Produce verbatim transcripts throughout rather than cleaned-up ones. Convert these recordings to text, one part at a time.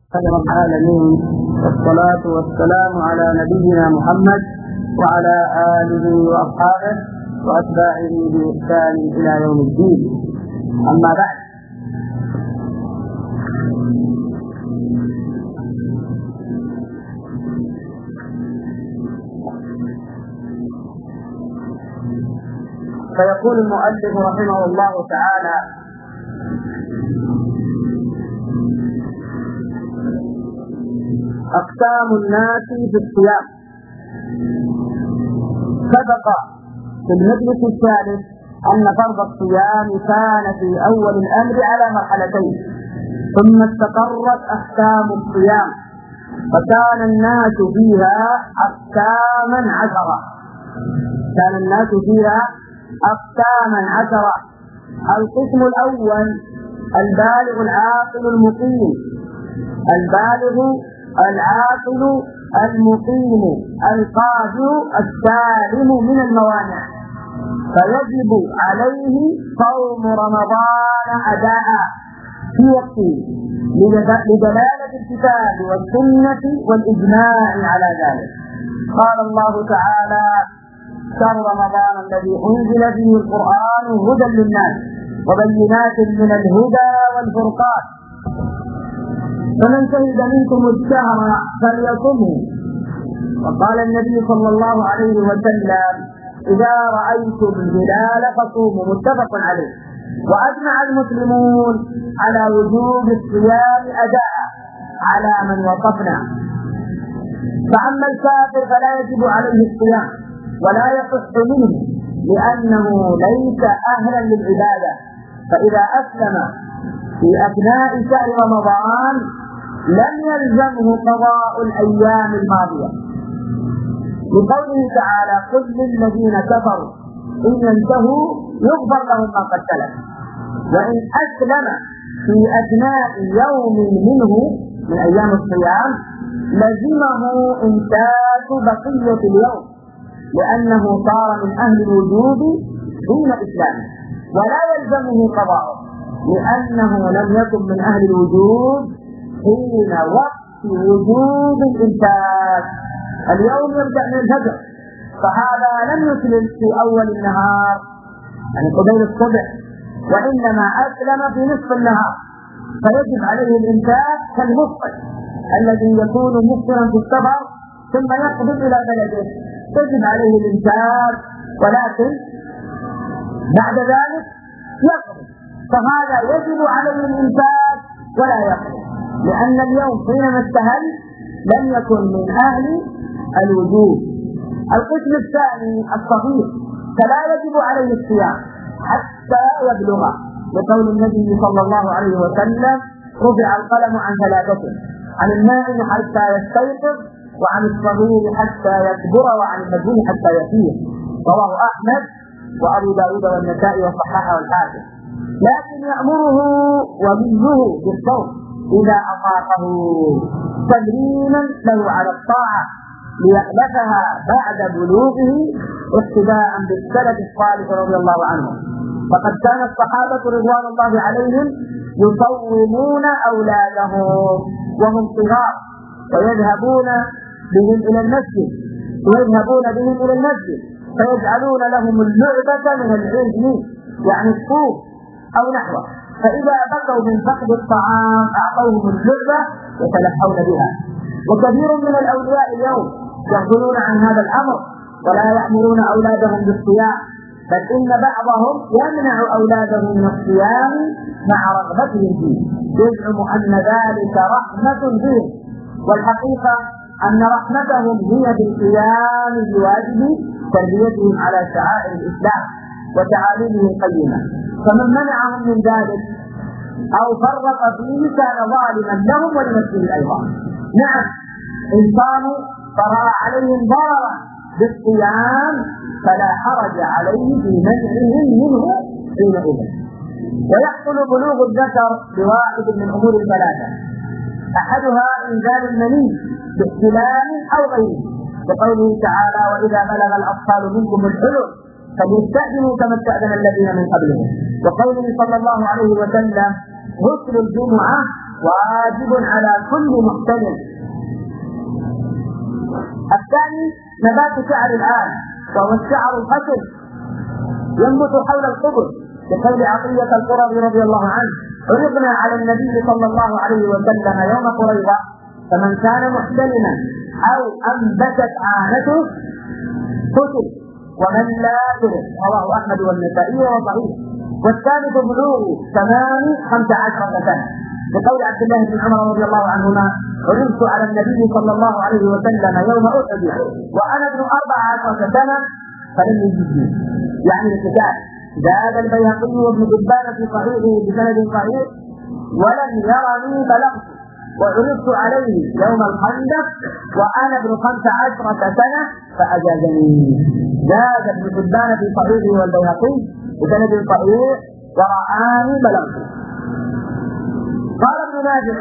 خير العالمين، والصلاة والسلام على نبينا محمد وعلى آله وأصحابه وأتباعه بإحسان إلى يوم الدين. أما بعد، فيقول المؤلف رحمه الله تعالى: أقسام الناس في الصيام. سبق في المجلس الثالث أن فرض الصيام كان في أول الأمر على مرحلتين، ثم استقرت أحكام الصيام فكان الناس فيها أقساما عشرة كان الناس فيها أقساما عشرة القسم الأول البالغ العاقل المقيم البالغ العاقل المقيم القادر السالم من الموانع، فيجب عليه صوم رمضان أداء في وقته لدلالة الكتاب والسنة والإجماع على ذلك. قال الله تعالى: شهر رمضان الذي أنزل فيه القرآن هدى للناس وبينات من الهدى والفرقان، فمن شهد منكم الشهر فليصمه. وقال النبي صلى الله عليه وسلم: إذا رأيتم الهلال فصوموا، متفق عليه. وأجمع المسلمون على وجوب الصيام أداء على من وصفنا. فأما الكافر فلا يجب عليه الصيام ولا يصح منه لأنه ليس أهلا للعبادة، فإذا أسلم في أثناء شهر رمضان لم يلزمه قضاء الأيام الماضية، لقوله تعالى: قل للذين كفروا إن ينتهوا يغفر لهم ما قد سلف. وإن أسلم في أثناء يوم منه من أيام الصيام لزمه إمساك بقية اليوم، لأنه صار من أهل الوجوب دون إسلامه، ولا يلزمه قضاءه لأنه لم يكن من أهل الوجوب حين وقت وجوب الإمساك. اليوم يبدأ من الفجر، فهذا لم يسلم في أول النهار يعني قبيل الصبح، وإنما أسلم في نصف النهار، فيجب عليه الإمساك كالمفطر الذي يكون مفطرا في السفر ثم يقبل إلى بلده، يجب عليه الإمساك ولكن بعد ذلك يقبل، فهذا يجب عليه الإمساك ولا يقبل، لأن اليوم حينما استهل لم يكن من أهل الوجوب. القسم الثاني الصغير فلا يجب عليه الصيام حتى يبلغ، لقول النبي صلى الله عليه وسلم: رفع القلم عن ثلاثة: عن النائم حتى يستيقظ، وعن الصغير حتى يكبر، وعن المجنون حتى يفيق. رواه أحمد وأبو داود والنسائي وصححه الحاكم. لكن يأمره وليه بالصوم إذا أطاقه تمرينا له على الطاعة ليألفها بعد بلوغه اقتداء بالسلف الصالح رضي الله عنهم. فقد كان الصحابة رضوان الله عليهم يصومون أولادهم وهم صغار ويذهبون بهم إلى المسجد ويذهبون بهم إلى المسجد فيجعلون لهم اللعبة من العجل يعني الصوف أو نحوه، فإذا بكوا من فقد الطعام أعطوهم اللعبة يتلهون بها. وكثير من الأولياء اليوم يغفلون عن هذا الأمر ولا يأمرون أولادهم بالصيام، بل إن بعضهم يمنع أولاده من الصيام مع رغبتهم فيه، يزعم أن ذلك رحمة بهم، والحقيقة أن رحمتهم هي بالقيام بواجب تربيتهم على شعائر الإسلام وتعاليمه القيمة. فمن منعهم من ذلك أو فرق فيه كان ظالما لهم ولنفسه أيضا. نعم، إن صاموا فرأى عليهم ضررا بالصيام فلا حرج عليه في منعهم منه حينئذ. ويحصل بلوغ الذكر بواحد من أمور ثلاثة: أحدها إنزال المني باحتلام أو غيره، بقوله تعالى: وإذا بلغ الأطفال منكم الحلم فليستأذنوا كما استأذن الذين من قبلهم. وقوله صلى الله عليه وسلم: غسل الجمعة واجب على كل محتلم. الثاني نبات شعر الآن، وهو الشعر الخشن ينبت حول القبر، بقول عطية القرظي رضي الله عنه: عرضنا على النبي صلى الله عليه وسلم يوم قريظة فمن كان محتلما أو أنبتت عانته قتل ومن لا ترك. رواه أحمد والنسائي وصحيح. والثالث بلوغ تمام خمس عشرة سنة، بقول عبد الله بن عمر رضي الله عنهما: عرضت على النبي صلى الله عليه وسلم يوم أحد وأنا ابن أربع عشرة سنة فلم يجدني، يعني القتال. زاد البيهقي وابن حبان في صحيحه بسند صحيح: ولم يرني بلغت وعرضت عليه يوم الخندق وأنا ابن خمس عشرة سنة فأجازني. زاد ابن حبان في صحيحه والبيهقي بسند صحيح: ورآني بلغت. قال ابن نافع: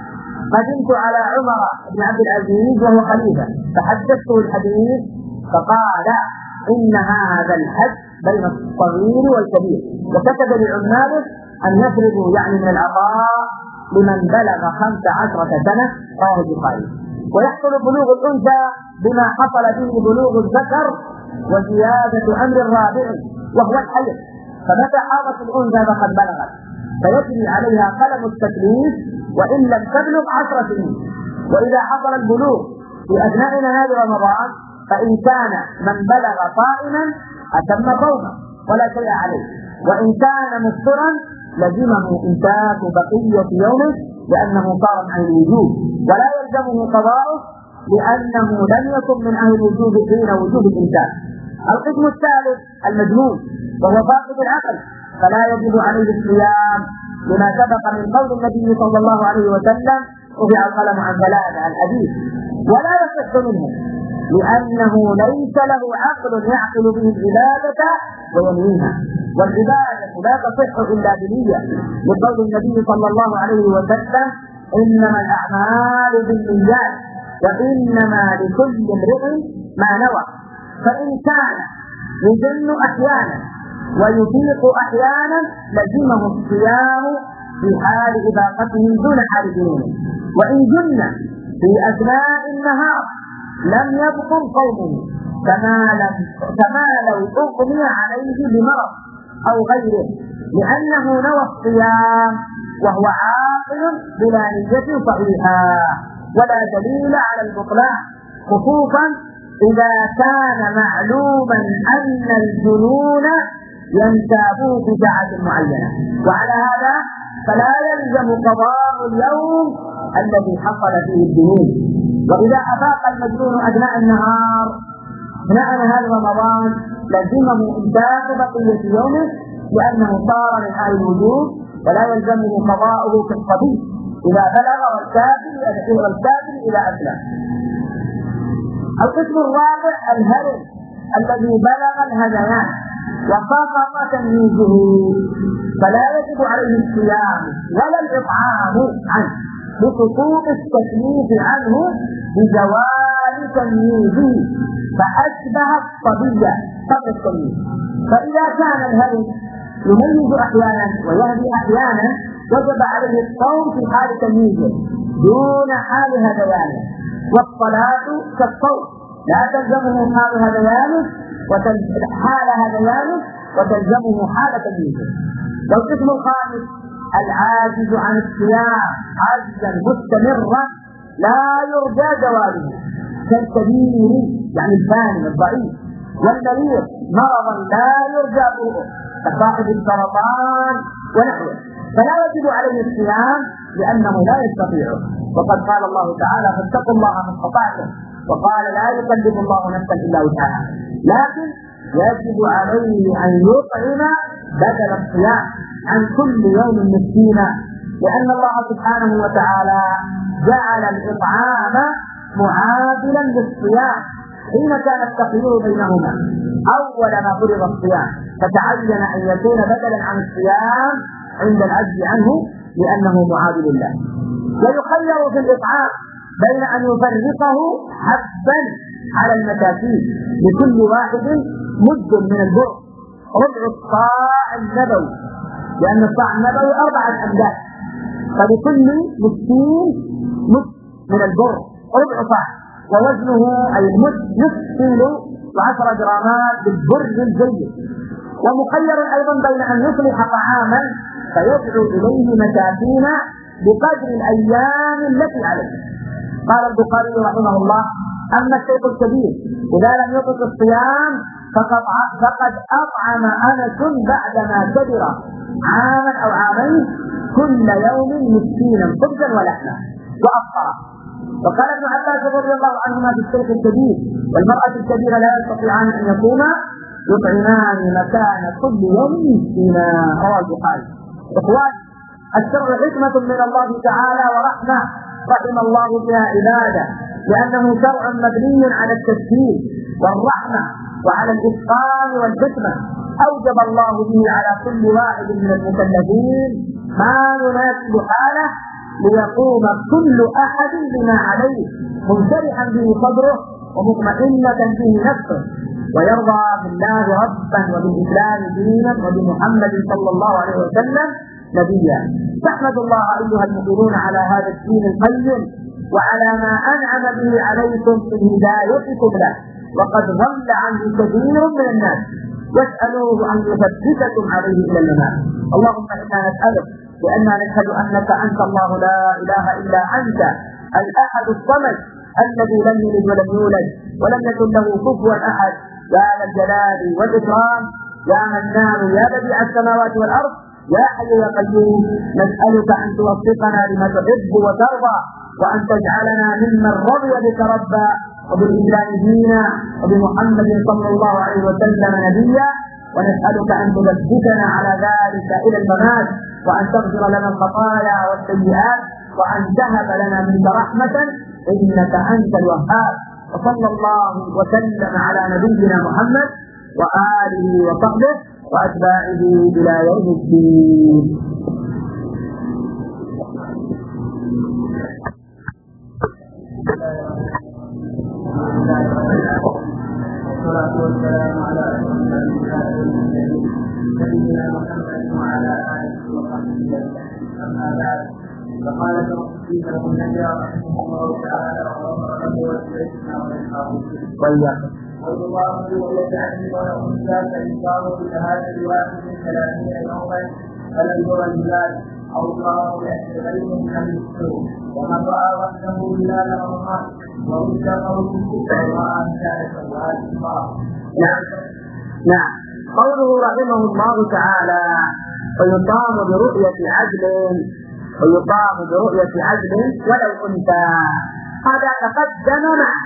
قدمت على عمر بن عبد العزيز وهو خليفة فحدثته الحديث فقال: إن هذا الحد بين الصغير والكبير، وكتب لعماله أن يفرضوا يعني من العطاء لمن بلغ خمس عشرة سنة. رواه البخاري. ويحصل بلوغ الأنثى بما حصل به بلوغ الذكر وزيادة أمر الرابع وهو الحيض، فمتى حاضت الأنثى فقد بلغت فيجري عليها قلم التكليف وإن لم تبلغ عشر سنين. وإذا حصل البلوغ في أثناء نهار رمضان فإن كان من بلغ صائما أتم صومه ولا شيء عليه، وإن كان مفطرا لزمه إمساك بقية يومه لأنه صار عن الوجوب، ولا يلزمه قضاؤه لأنه لم يكن من أهل الوجوب حين وجوب الإمساك. القسم الثالث المجنون وهو فاقد العقل، فلا يجب عليه الصيام لما سبق من قول النبي صلى الله عليه وسلم: رفع القلم عن ثلاثة الحديث. ولا يصح منه لأنه ليس له عقل يعقل به العبادة وينويها، والعبادة لا تصح إلا بنية، لقول النبي صلى الله عليه وسلم: إنما الأعمال بالنيات وإنما لكل امرئ ما نوى. فإن كان يجن أحيانا ويفيق أحيانا لزمه الصيام في حال إباقته دون حال جنونه، وإن جن في أثناء النهار لم يبطل صومه كما لم كما لو أغمي عليه بمرض أو غيره، لأنه نوى الصيام وهو عاقل بلا نية صحيحة، ولا دليل على البطلان، خصوصا إذا كان معلوما أن الجنون ينتابه في ساعة معينة. وعلى هذا فلا يلزم قضاء اليوم الذي حصل فيه الجنون. وإذا أفاق المجنون أثناء النهار أثناء نهار رمضان لزمه إمساك بقية يومه لأنه صار من أهل الوجوب، ولا يلزمه قضاؤه كالصبي إذا بلغ والكافر والكافر إذا أسلم. القسم الرابع الهرم الذي بلغ الهذيان وسقط تمييزه، فلا يجب عليه الصيام ولا الإطعام عنه بسقوط التكليف عنه بزوال تمييزه، فأشبه الصبي قبل التمييز. فإذا كان الهرم يميز أحيانا ويهدي أحيانا وجب عليه الصوم في حال تمييزه دون حال هذيانه، والصلاة كالصوم لا تلزمه حال هذيانه حال هذيانه وتلزمه حال تمييزه. والقسم الخامس العاجز عن الصيام عجزا مستمرا لا يرجى زواله، كالكبير يعني الفاني الضعيف، والمريض مرضا لا يرجى برؤه كصاحب السرطان ونحوه، فلا يجب عليه الصيام لأنه لا يستطيعه. وقد قال الله تعالى: فاتقوا الله ما استطعتم، وقال: لا يكلف الله نفسا إلا وسعها، لكن يجب عليه أن يطعم بدل الصيام عن كل يوم مسكينا، لأن الله سبحانه وتعالى جعل الإطعام معادلا للصيام حين كان التخيير بينهما أول ما فرض الصيام، فتعين أن يكون بدلا عن الصيام عند العجز عنه لأنه معادل له. ويخير في الإطعام بين أن يفرقه حبا على المساكين لكل واحد مد من البر ربع الصاع النبوي، لأن الصاع النبوي أربعة أمداد، فلكل مسكين نصف من البر ربع صاع، ووزنه أي المد نصف كيلو وعشرة جرامات بالبر الجيد. ومخير أيضا بين أن يصلح طعاما فيدعو إليه مساكين بقدر الأيام التي عليه. قال البخاري رحمه الله: أما الشيخ الكبير إذا لم يطق الصيام فقد فقد أطعم أنس بعدما كبر عاما أو عامين كل يوم مسكينا خبزا ولحما وأفطر. وقال ابن عباس رضي الله عنهما في الشيخ الكبير والمرأة الكبيرة لا يستطيعان أن يقوما يطعمان مكان كل يوم مسكينا. رواه البخاري. إخوان، الشرع حكمة من الله تعالى ورحمة رحم الله بها عباده، لأنه شرع مبني على التسهيل والرحمة وعلى الإتقان والحكمة. أوجب الله به على كل واحد من المكلفين ما يناسب حاله ليقوم كل أحد بما عليه منشرحا به صدره ومطمئنة به نفسه، ويرضى بالله ربا وبالإسلام دينا وبمحمد صلى الله عليه وسلم نبيا. فاحمد الله أيها المؤمنون على هذا الدين القيم وعلى ما أنعم به عليكم من هدايتكم له، وقد ضل عنه كثير من الناس، واسألوه أن يثبتكم عليه إلى الممات. اللهم إنا نسألك لأننا نشهد أنك أنت الله لا إله إلا أنت الأحد الصمد الذي لم يلد ولم يولد ولم يكن له كفوا أحد، يا ذا الجلال والإكرام، يا منان، يا بديع السماوات والأرض، يا حي يا قيوم. نسألك أن توفقنا لما تحب وترضى، وأن تجعلنا ممن رضي بك ربا وبالإسلام دينا وبمحمد صلى الله عليه وسلم نبيا. ونسألك أن تثبتنا على ذلك إلى الممات، وأن تغفر لنا الخطايا والسيئات، وأن تهب لنا منك رحمة إنك أنت الوهاب. وصلى الله وسلم على نبينا محمد وآله وصحبه وأتباعه إلى يوم الدين. والصلاة والسلام على أشرف الأنبياء والمرسلين نبينا محمد وعلى آله وصحبه أجمعين. أما بعد، فقال الشيخ ابن نجار رحمه الله تعالى وغفر له ولشيخنا ولأصحابه قول الله برؤية عبد وأنثى فإنكار بشهادة واحد من ثلاثين يوما فلم ير الهلال أو الله يأتي غيره من المسلم، ومن رأى وحده هلال رمضان ورد قوله ورأى هلال شوال الله. نعم نعم قوله رحمه الله تعالى: ويقام برؤية عدل ويقام برؤية عدل ولو كنت، هذا تقدم معه،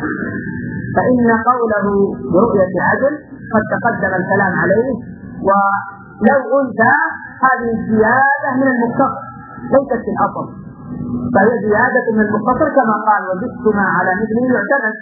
فإن قوله برؤية عدل قد تقدم الكلام عليه. ولو أنت هذه زيادة من المختصر ليست في الأصل، فهي زيادة من المختصر كما قال: وجدتما على مثله يعتمد.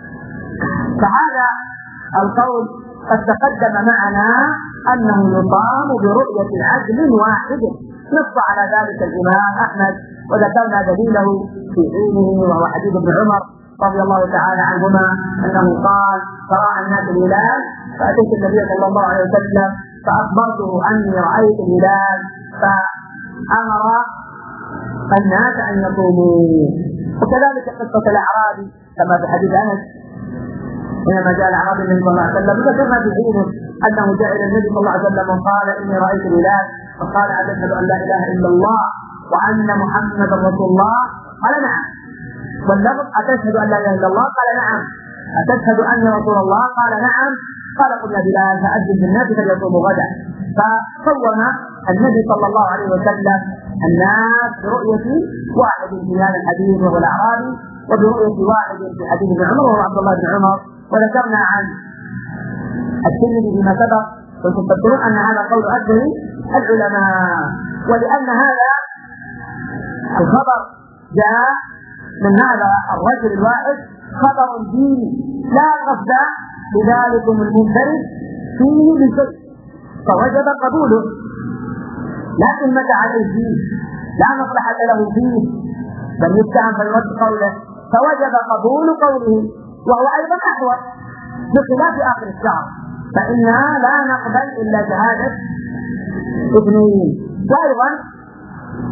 فهذا القول قد تقدم معنا أنه يقام برؤية عدل واحد، نص على ذلك الإمام أحمد، وذكرنا دليله في حينه وهو حديث ابن عمر رضي الله تعالى عنهما أنه قال: فرأى الناس الهلال فأتيت النبي صلى الله عليه وسلم فأخبرته أني رأيت الهلال فأمر الناس أن يصوموا. وكذلك قصة الأعرابي كما في حديث أنس حينما جاء الأعرابي النبي صلى الله عليه وسلم، ذكرنا في حينه أنه جاء إلى النبي صلى الله عليه وسلم وقال: إني رأيت الهلال، فقال: أتشهد أن لا إله إلا الله وأن محمدا رسول الله؟ قال: نعم. واللفظ: أتشهد أن لا إله إلا الله؟ قال: نعم. أتشهد أني رسول الله؟ قال: نعم. قال: قل يا بلال فأذن بالناس فليصوموا غدا. فصوم النبي صلى الله عليه وسلم الناس برؤية واحد في هذا الحديث وهو الأعرابي، وبرؤية واحد في حديث ابن عمر وهو عبد الله بن عمر. وذكرنا عن الترمذي فيما سبق، كنتم تذكرون أن هذا قول أكثر العلماء، ولأن هذا الخبر جاء من هذا الرجل الواحد خبر ديني لا قصد لذلكم المنفرد فيه بشيء، فوجب قبوله، لا تهمة عليه فيه، لا مصلحة له فيه، بل يتهم فيرد قوله، فوجب قبول قوله، وهو أيضا أحوط بخلاف آخر الشهر، فإننا لا نقبل إلا شهادة اثنين. وأيضا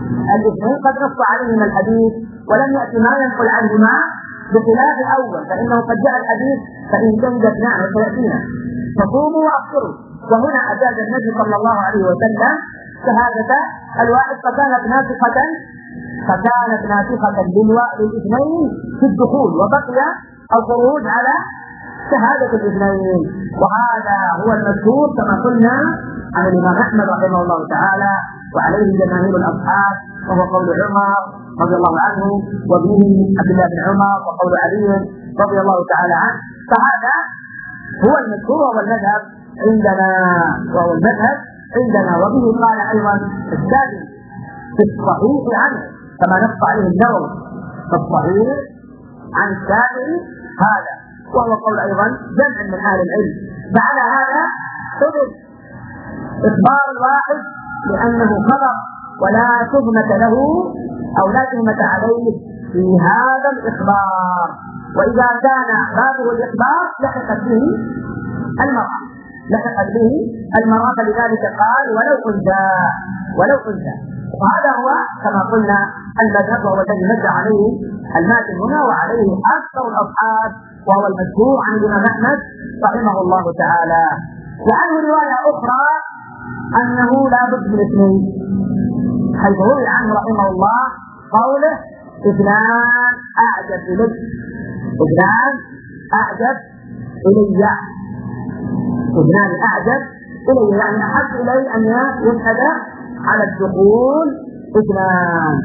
الاثنين قد نص عليهما الحديث ولم يأتي ما ينقل عنهما، بخلاف الأول فإنه قد جاء الحديث فإن شهد اثنان وثلاثين فصوموا وأفطروا، وهنا أجاز النبي صلى الله عليه وسلم شهادة الواحد فكانت ناسخة فكانت ناسخة للاثنين في الدخول، وبقي الخروج على شهادة الاثنين. وهذا هو المشهور كما قلنا عن الإمام أحمد رحمه الله تعالى وعليه جماهير الأصحاب، وهو قول عمر رضي الله عنه وابنه عبد الله بن عمر وقول علي رضي الله تعالى عنه. فهذا هو المشهور وهو المذهب عندنا وهو المذهب عندنا وبه قال أيضا الشافعي في الصحيح عنه كما نص عليه النووي في الصحيح عن الشافعي هذا، وهو قول أيضا جمع من أهل العلم. فعلى هذا حدث إخبار الواحد لأنه خبر ولا تهمة له أو لا تهمة عليه في هذا الإخبار، وإذا كان بابه الإخبار لحقت به المرأة لحقت به المرأة فلذلك قال ولو أنثى ولو أنثى. وهذا هو كما قلنا المذهب وهو الذي نزل عليه الماتن هنا وعليه أكثر الأصحاب، وهو المشهور عن الإمام أحمد رحمه الله تعالى. وعنه رواية أخرى أنه لا بد من اثنين، حيث روي عنه رحمه الله قوله اثنان أعجب إلي اثنان أعجب إلي اثنان أعجب إلي يعني أحب إلي أن يشهد على الدخول اثنان.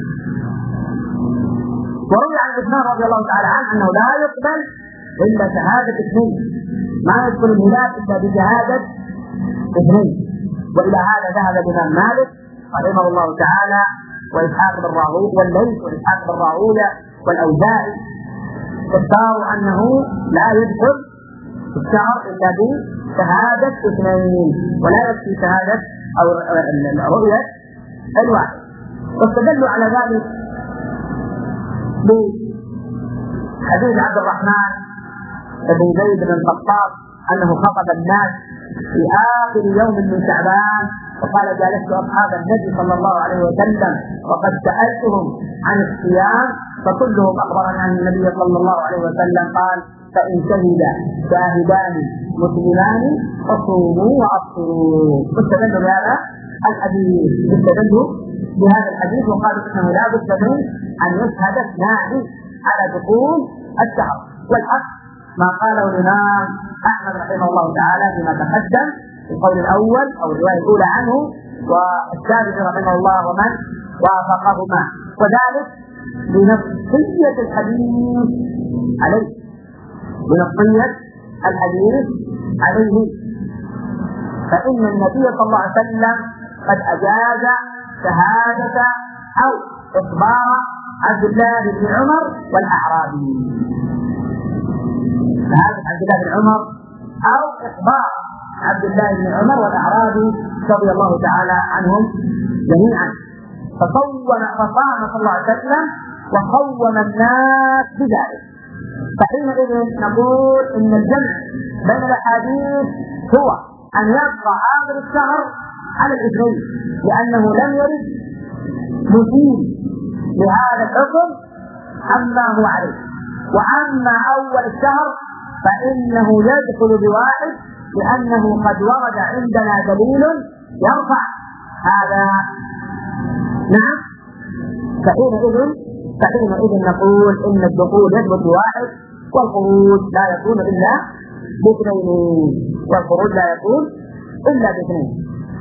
وروي عن عثمان رضي الله تعالى عنه أنه لا يقبل إلا شهادة اثنين، ما يدخل الهلال إلا بشهادة اثنين. وإلى هذا ذهب الإمام مالك رحمه الله تعالى وإسحاق بن راهويه والليث وإسحاق بن راهويه والأوزاعي، اختاروا أنه لا يدخل في الشهر إلا بشهادة اثنين ولا يكفي شهادة أو رؤية الواحد. واستدلوا على ذلك بحديث عبد الرحمن بن زيد بن الخطاب أنه خطب الناس في آخر يوم من شعبان وقال جالست أصحاب النبي صلى الله عليه وسلم وقد سألتهم عن الصيام فكلهم أخبرنا عن النبي صلى الله عليه وسلم قال فإن شهد شاهدان مسلمان فصوموا وأفطروا. واستدلوا بهذا الحديث استدلوا بهذا الحديث وقالوا إنه لا بد من أن يشهد اثنان على دخول الشهر. والحق ما قاله الإمام أحمد رحمه الله تعالى فيما تقدم في القول الأول أو الرواية الأولى عنه والشافعي رحمه الله ومن وافقهما، وذلك بنصية الحديث عليه بنصية الحديث عليه فإن النبي صلى الله عليه وسلم قد أجاز شهادة أو إخبار عبد الله بن عمر والأعرابي، شهادة عبد الله بن عمر أو إخبار عبد الله بن عمر والأعرابي رضي الله تعالى عنهم جميعا. فصوم فصام صلى الله عليه وسلم وقوم الناس بذلك. فحينئذ نقول إن الجمع بين الأحاديث هو أن يبقى آخر الشهر على الاثنين لأنه لم يرد مثيل لهذا الحكم عما هو عليه، وأما أول الشهر فإنه يدخل بواحد لأنه قد ورد عندنا دليل يرفع هذا. نعم. فحينئذ فحينئذ نقول إن الدخول يثبت بواحد والخروج لا يكون إلا باثنين والخروج لا يكون إلا باثنين.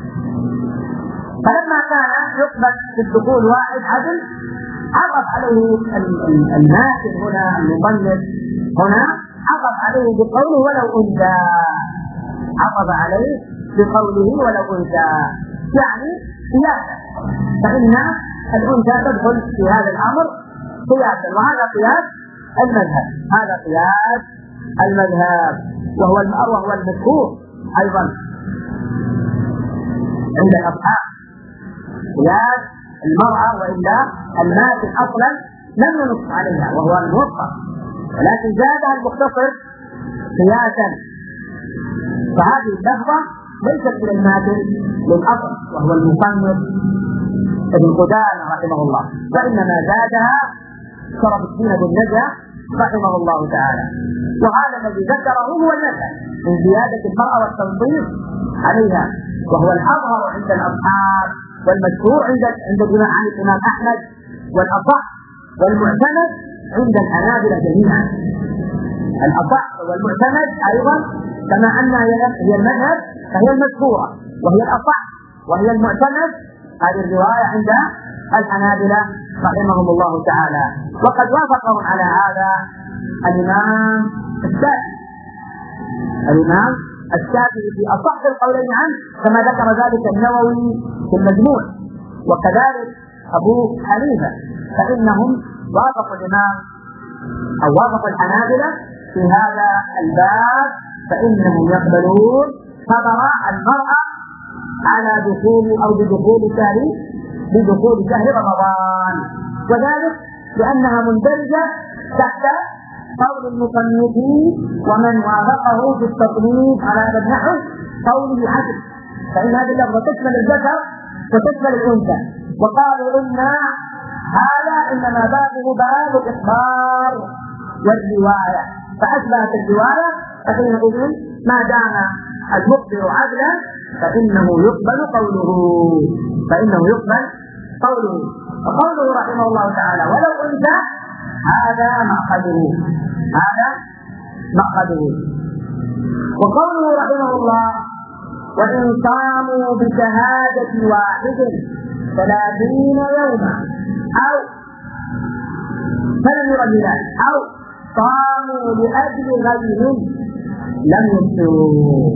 فلما كان يقبل في الدخول واحد عدل عطف عليه الماثل هنا المصنف هنا عطف عليه بقوله ولو أنثى، عطف عليه بقوله ولو أنثى يعني قياسا، فإن الأنثى تدخل في هذا الأمر قياسا، وهذا قياس المذهب هذا قياس المذهب وهو المأوى وهو المشهور أيضا عند الأصحاب قياس المرأة، وإلا الماثل أصلا لم ينص عليها وهو الموقف، ولكن زادها المختصر قياسا. فهذه اللفظة ليست من الماثل للأصل وهو المصنف ابن قدامة رحمه الله، وإنما زادها شرف الدين بن نجح رحمه الله تعالى. وهذا الذي ذكره هو المذهب من زيادة المرأة والتنظيف عليها، وهو الأظهر عند الأصحاب والمشهور عند عند عن الإمام أحمد، والأصح والمعتمد عند الحنابلة جميعا. الأصح والمعتمد أيضا كما أنها هي المذهب فهي المشهورة وهي الأصح وهي المعتمد، هذه الرواية عند الحنابلة رحمهم الله تعالى. وقد وافقهم على هذا الإمام الشافعي الإمام الشافعي في أصح القولين عنه، كما ذكر ذلك النووي في المجموع، وكذلك أبو حنيفة، فإنهم وافقوا الإمام أو وافقوا الحنابلة في هذا الباب، فإنهم يقبلون خبر المرأة على دخول أو بدخول شهر بدخول شهر رمضان، وذلك لأنها مندرجة تحت قول المصنفين ومن وافقه في التصنيف على هذا النحو قوله عدل، فإن هذه اللفظة تشمل الذكر وتشمل الأنثى، وقالوا إن هذا إنما بابه باب الإخبار والرواية، فأشبهت الرواية، فحينئذ ما دام المخبر عدلا فإنه يقبل قوله فإنه يقبل قوله وقوله رحمه الله تعالى ولو أنثى هذا مأخذه هذا مأخذه وقوله رحمه الله وإن صاموا بشهادة واحد ثلاثين يوما أو فلم يرى الهلال أو صاموا لأجل غيرهم لم يفطروا.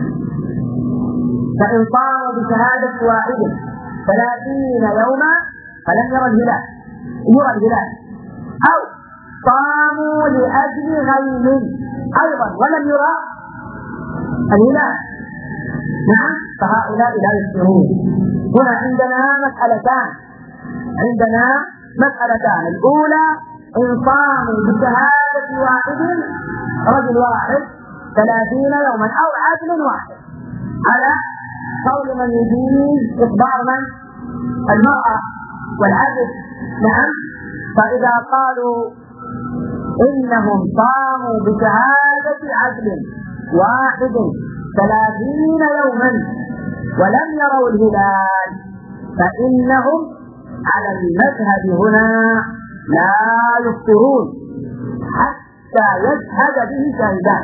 فإن صاموا بشهادة واحد ثلاثين يوما فلم يرى الهلال يرى الهلال أو صاموا لأجل غيرهم أيضا ولم يرى الهلال، نعم، فهؤلاء لا يفطرون. هنا عندنا مسألتان عندنا مسألتان الأولى إن صاموا بشهادة واحد رجل واحد ثلاثين يوما أو عدل واحد، على قول من يجيز إخبار من المرأة والعدل، نعم. فإذا قالوا إنهم صاموا بشهادة عدل واحد ثلاثين يوما ولم يروا الهلال فإنهم على المذهب هنا لا يفطرون حتى يشهد به شاهدان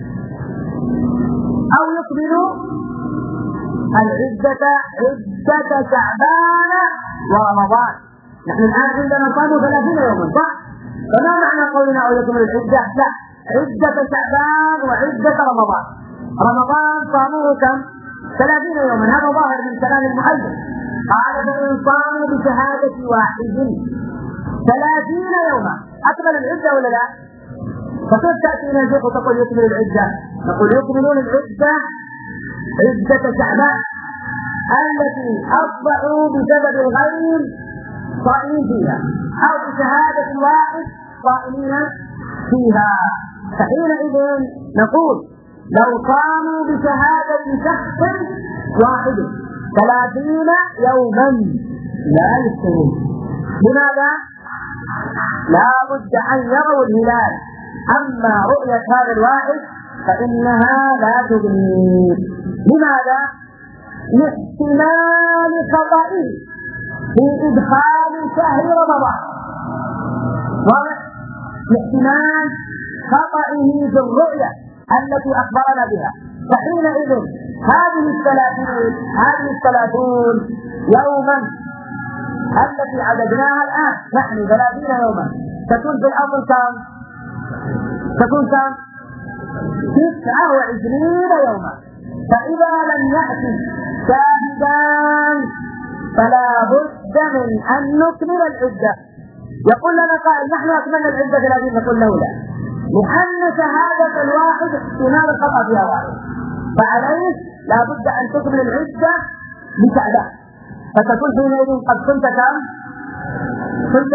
أو يقبلوا العدة عدة شعبان ورمضان. نحن الآن عندنا صاموا ثلاثين يوما صح؟ فما معنى قولنا أو يكمل العدة؟ لا، عدة شعبان وعدة رمضان. رمضان صاموه كم؟ ثلاثين يوما، هذا ظاهر من كلام المؤلف. قال فإن صاموا بشهادة واحد ثلاثين يوما أكمل العدة ولا لا؟ فكيف تأتينا الشيخ وتقول يكمل العدة؟ نقول يكملون العدة عدة شعبان التي أصبحوا بسبب الغير صائمين فيها أو بشهادة واحد صائمين فيها. فحينئذ نقول لو قاموا بشهادة شخص واحد ثلاثين يوما لا يفطرون. لماذا؟ لا بد أن يروا الهلال، أما رؤية هذا الواحد فإنها لا تغني. لماذا؟ لاحتمال خطئه في إدخال شهر رمضان، واضح؟ لاحتمال خطئه في الرؤية التي أخبرنا بها. فحينئذ هذه الثلاثين هذه الثلاثون يوما التي عددناها الآن نحن ثلاثين يوما تكون في الأصل كم؟ تكون كم؟ تسعة وعشرين يوما. فإذا لم يأتي شاهدان فلا بد من أن نكمل العدة. يقول لنا قائل نحن أكملنا العدة ثلاثين، نقول له لا، لأن شهادة الواحد احتمال الخطأ فيها واحد، فعليه لا بد أن تكمل العدة بشعبان، فتكون حينئذ قد كنت كم؟ كنت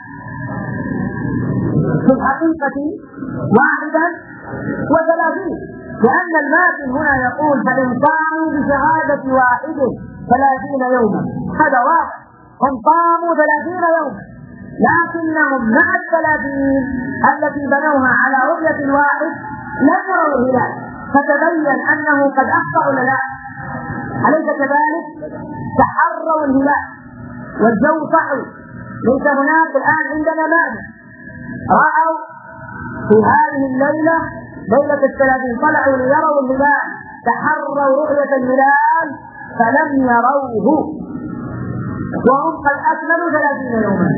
في الحقيقة واحدا وثلاثين، لأن الماتن هنا يقول فإن صاموا بشهادة واحد ثلاثين يوما، هذا واضح هم صاموا ثلاثين يوما، لكنهم مع الثلاثين التي بنوها على رؤية واحد لم يروا الهلال، فتبين أنه قد أخطأوا ولا لا؟ أليس كذلك؟ تحروا الهلال والجو صحو، ليس هناك الآن عندنا مانع. رأوا في هذه الليلة ليلة الثلاثين طلعوا ليروا الهلال، تحروا رؤية الهلال فلم يروه وهم قد أكملوا ثلاثين يوما.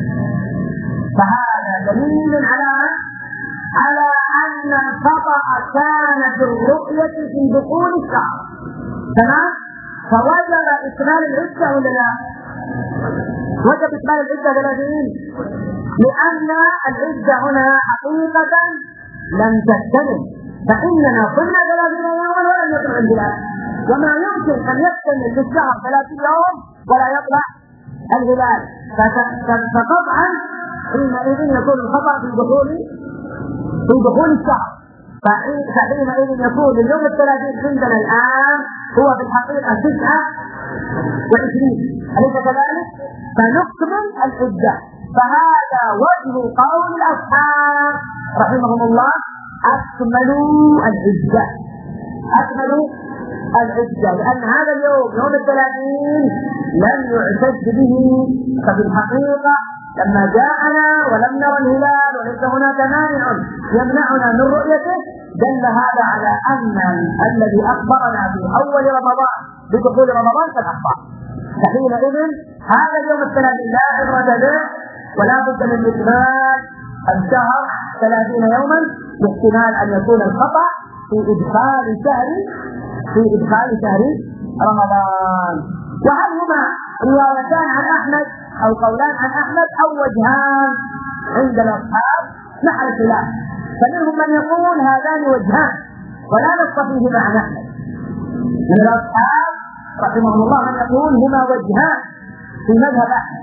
فهذا دليل على على أن الخطأ كان في الرؤية في دخول الشهر، تمام؟ فوجب إكمال العدة ولا لا؟ وجب إكمال العدة ثلاثين، لأن العدة هنا حقيقة لم تكتمل، فإننا قلنا ثلاثين يوما ولم يكن عندنا، وما يمكن أن يكتمل في الشهر ثلاثين يوم ولا يطلع الهلال، فقطعا حينئذ يكون الخطأ في دخول في دخول الشهر، فحينئذ يكون اليوم الثلاثين عندنا الآن هو في الحقيقة تسعة وعشرين، أليس كذلك؟ فنكمل العدة. فهذا وجه قول الأصحاب رحمهم الله: أكملوا العدة، أكملوا العدة، لأن هذا اليوم يوم الثلاثين لم يعتد به. ففي الحقيقة لما جاءنا ولم نرى الهلال وليس هناك مانع يمنعنا من رؤيته، دل هذا على أن الذي أخبرنا في أول رمضان بدخول رمضان قد أخبر. فحينئذ هذا اليوم الثلاثين لا عبرة به، ولا بد من إكمال الشهر ثلاثين يوما، باحتمال أن يكون الخطأ في إدخال شهر في إدخال شهر رمضان. وهل هما روايتان عن أحمد أو قولان عن أحمد أو وجهان عند الأصحاب؟ مع الخلاف، فمنهم من يقول هذان وجهان ولا نص فيهما عن أحمد، من الأصحاب رحمهم الله من يقول هما وجهان في مذهب أحمد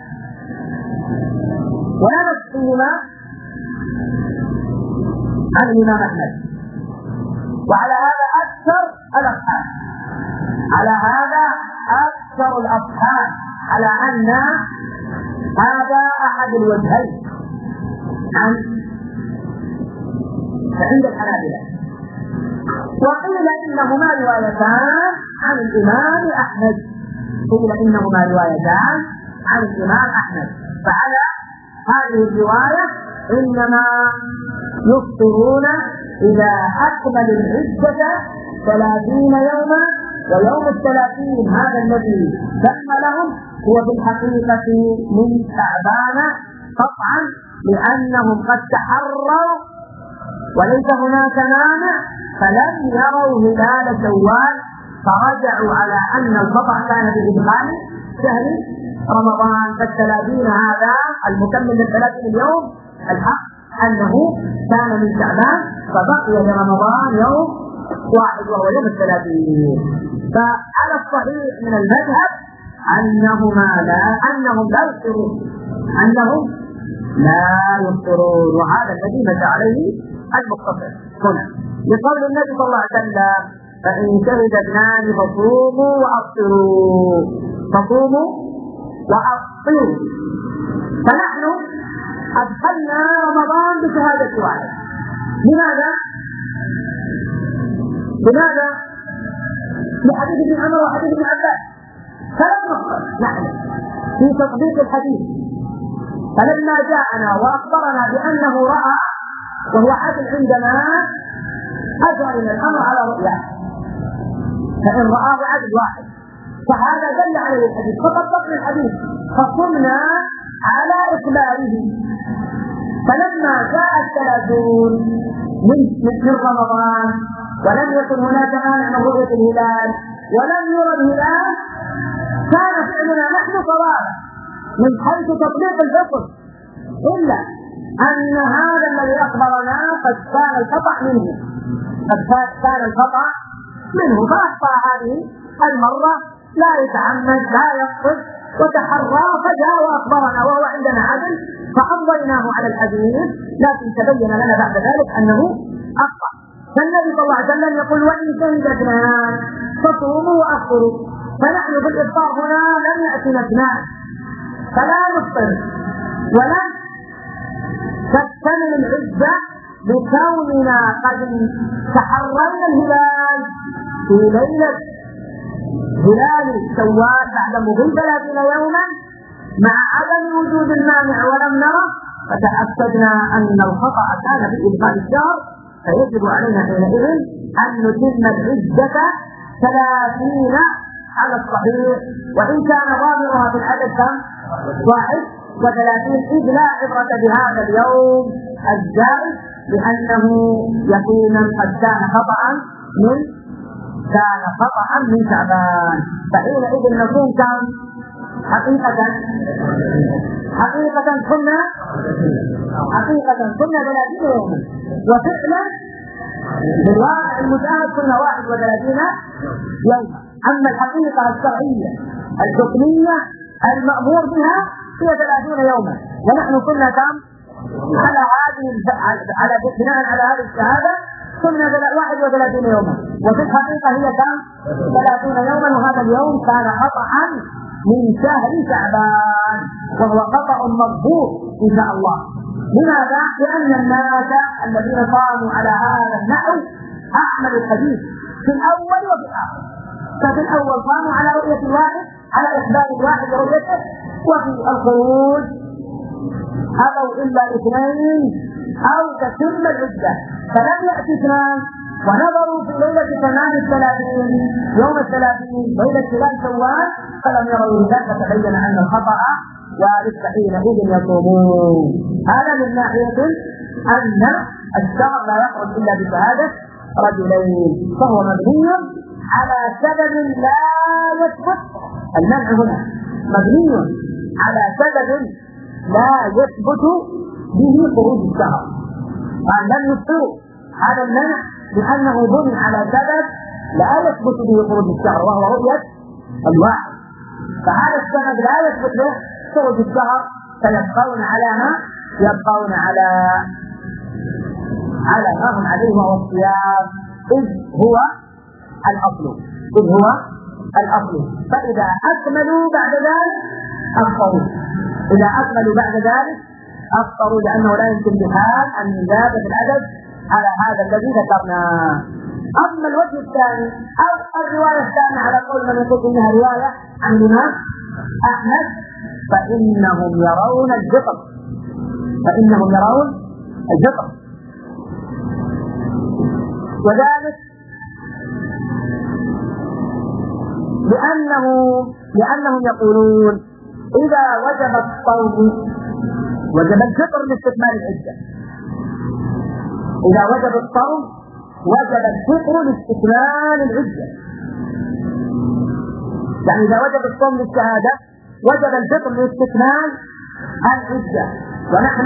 ولا نص فيهما عن الإمام أحمد. وعلى هذا أكثر الأصحاب على هذا أكثر الأصحاب على أن هذا أحد الوجهين عن عند الحنابلة. وقيل إنهما روايتان عن الإمام أحمد قيل إنهما روايتان عن الإمام أحمد فعلى هذه الرواية إنما يفطرون إذا أكمل العدة ثلاثين يوما، ويوم الثلاثين هذا الذي تم لهم هو في الحقيقة من شعبان قطعا، لأنهم قد تحروا وليس هناك مانع فلم يروا هلال شوال، فرجعوا على أن الخطأ كان بإدخال شهر رمضان. فالثلاثين هذا المكمل للثلاثين اليوم الحق أنه كان من شعبان، فبقي لرمضان يوم واحد وهو يوم الثلاثين. فعلى الصحيح من المذهب أنهما لا أنهم لا يفطرون أنهم لا يفطرون وهذا الذي مشى عليه المختصر هنا لقول النبي صلى الله عليه وسلم: فإن شهد اثنان فصوموا وأفطروا فصوموا وأفطروا. فنحن أدخلنا رمضان بشهادة واحد. لماذا؟ لماذا؟ لحديث ابن عمر وحديث ابن عباس، فلم نفطر نحن في تطبيق الحديث. فلما جاءنا وأخبرنا بأنه رأى وهو عدل عندنا أجرى من الأمر على رؤياه، فإن رآه عدل واحد فهذا دل عليه الحديث فطبقنا الحديث فقمنا على إقباله. فلما جاء الثلاثون من من رمضان ولم يكن هناك مانع من رؤية الهلال ولم يرى الهلال، كان فعلنا نحن صوابا من حيث تطبيق الحكم، إلا أن هذا الذي أخبرنا قد كان الخطأ منه قد كان الخطأ منه فأخطأ هذه المرة، لا يتعمد لا يقصد وتحرى فجاء وأخبرنا وهو عندنا عدل فأمضيناه على الحديث، لكن تبين لنا بعد ذلك أنه أخطأ. فالنبي صلى الله عليه وسلم يقول: وإن شهد اثنان فصوموا وأفطروا. فنحن في الإفطار هنا لم يأتنا اثنان فلا نفطر ولن تكتمل العزة بكوننا قد تحررنا الهلال في ليلة هلال شوال بعد مضي ثلاثين يوما مع عدم وجود المانع ولم نره، فتأكدنا أن الخطأ كان في إدخال الشهر، فيجب علينا حينئذ أن نتم العزة ثلاثين على الصحيح، وإن كان ضابطها في العدد كم؟ واحد وثلاثين، إذ لا عبرة بهذا اليوم الزائد لأنه يقينا قد كان خطأ من كان خطأ من شعبان، فحينئذ نكون كم؟ حقيقة حقيقة كنا حقيقة كنا ثلاثين يوما، وفعلا بالواقع المشاهد كنا واحد وثلاثين يوما. أما الحقيقة الشرعية الحكمية المأمور بها هي ثلاثين يوما، ونحن كنا كم؟ على هذه على بناء على هذه الشهادة كنا واحد وثلاثين يوما، وفي الحقيقة هي كم؟ ثلاثين يوما، وهذا اليوم كان خطأ من شهر شعبان، وهو خطأ مضبوط إن شاء الله. لماذا؟ لأن الناس الذين صاموا على هذا النحو أحمل الحديث في الأول وفي الآخر، ففي الأول صاموا على رؤية الواحد، على إحباب الواحد ورؤيته، وفي الخروج أبوا إلا اثنين أو تتم العدة، فلم يأتي اثنان ونظروا في ليلة تمام الثلاثين يوم الثلاثين ليلة هلال شوال فلم يروا ذلك، فتبين أن الخطأ وارث حينئذ يصومون. هذا من ناحية أن الشرع لا يخرج إلا بشهادة رجلين، فهو مبني على سبب لا يثبت. المنع هنا مبني على سبب لا يثبت به خروج الشهر، قال لم يفطروا، هذا المنع لأنه بني على سبب لا يثبت به خروج الشهر وهو رؤية الواحد، فهذا السبب لا يثبت به خروج الشهر، فيبقون على ما يبقون على على ما هم عليه وهو الصيام، إذ هو الأصل إذ هو الأصل فإذا أكملوا بعد ذلك أفطروا، إذا أكملوا بعد ذلك أفطروا، لأنه لا يمكن بحال أن يزاد في العدد على هذا الذي ذكرناه. أما الوجه الثاني أو الرواية الثانية على قول من يقول إنها رواية عن الإمام أحمد، فإنهم يرون الفطر فإنهم يرون الفطر وذلك لأنه لأنهم يقولون إذا وجب الصوم وجب الفطر لاستكمال العدة، إذا وجب الصوم وجب الفطر لاستكمال العدة، يعني إذا وجب الصوم للشهادة وجب الفطر لاستكمال العدة، ونحن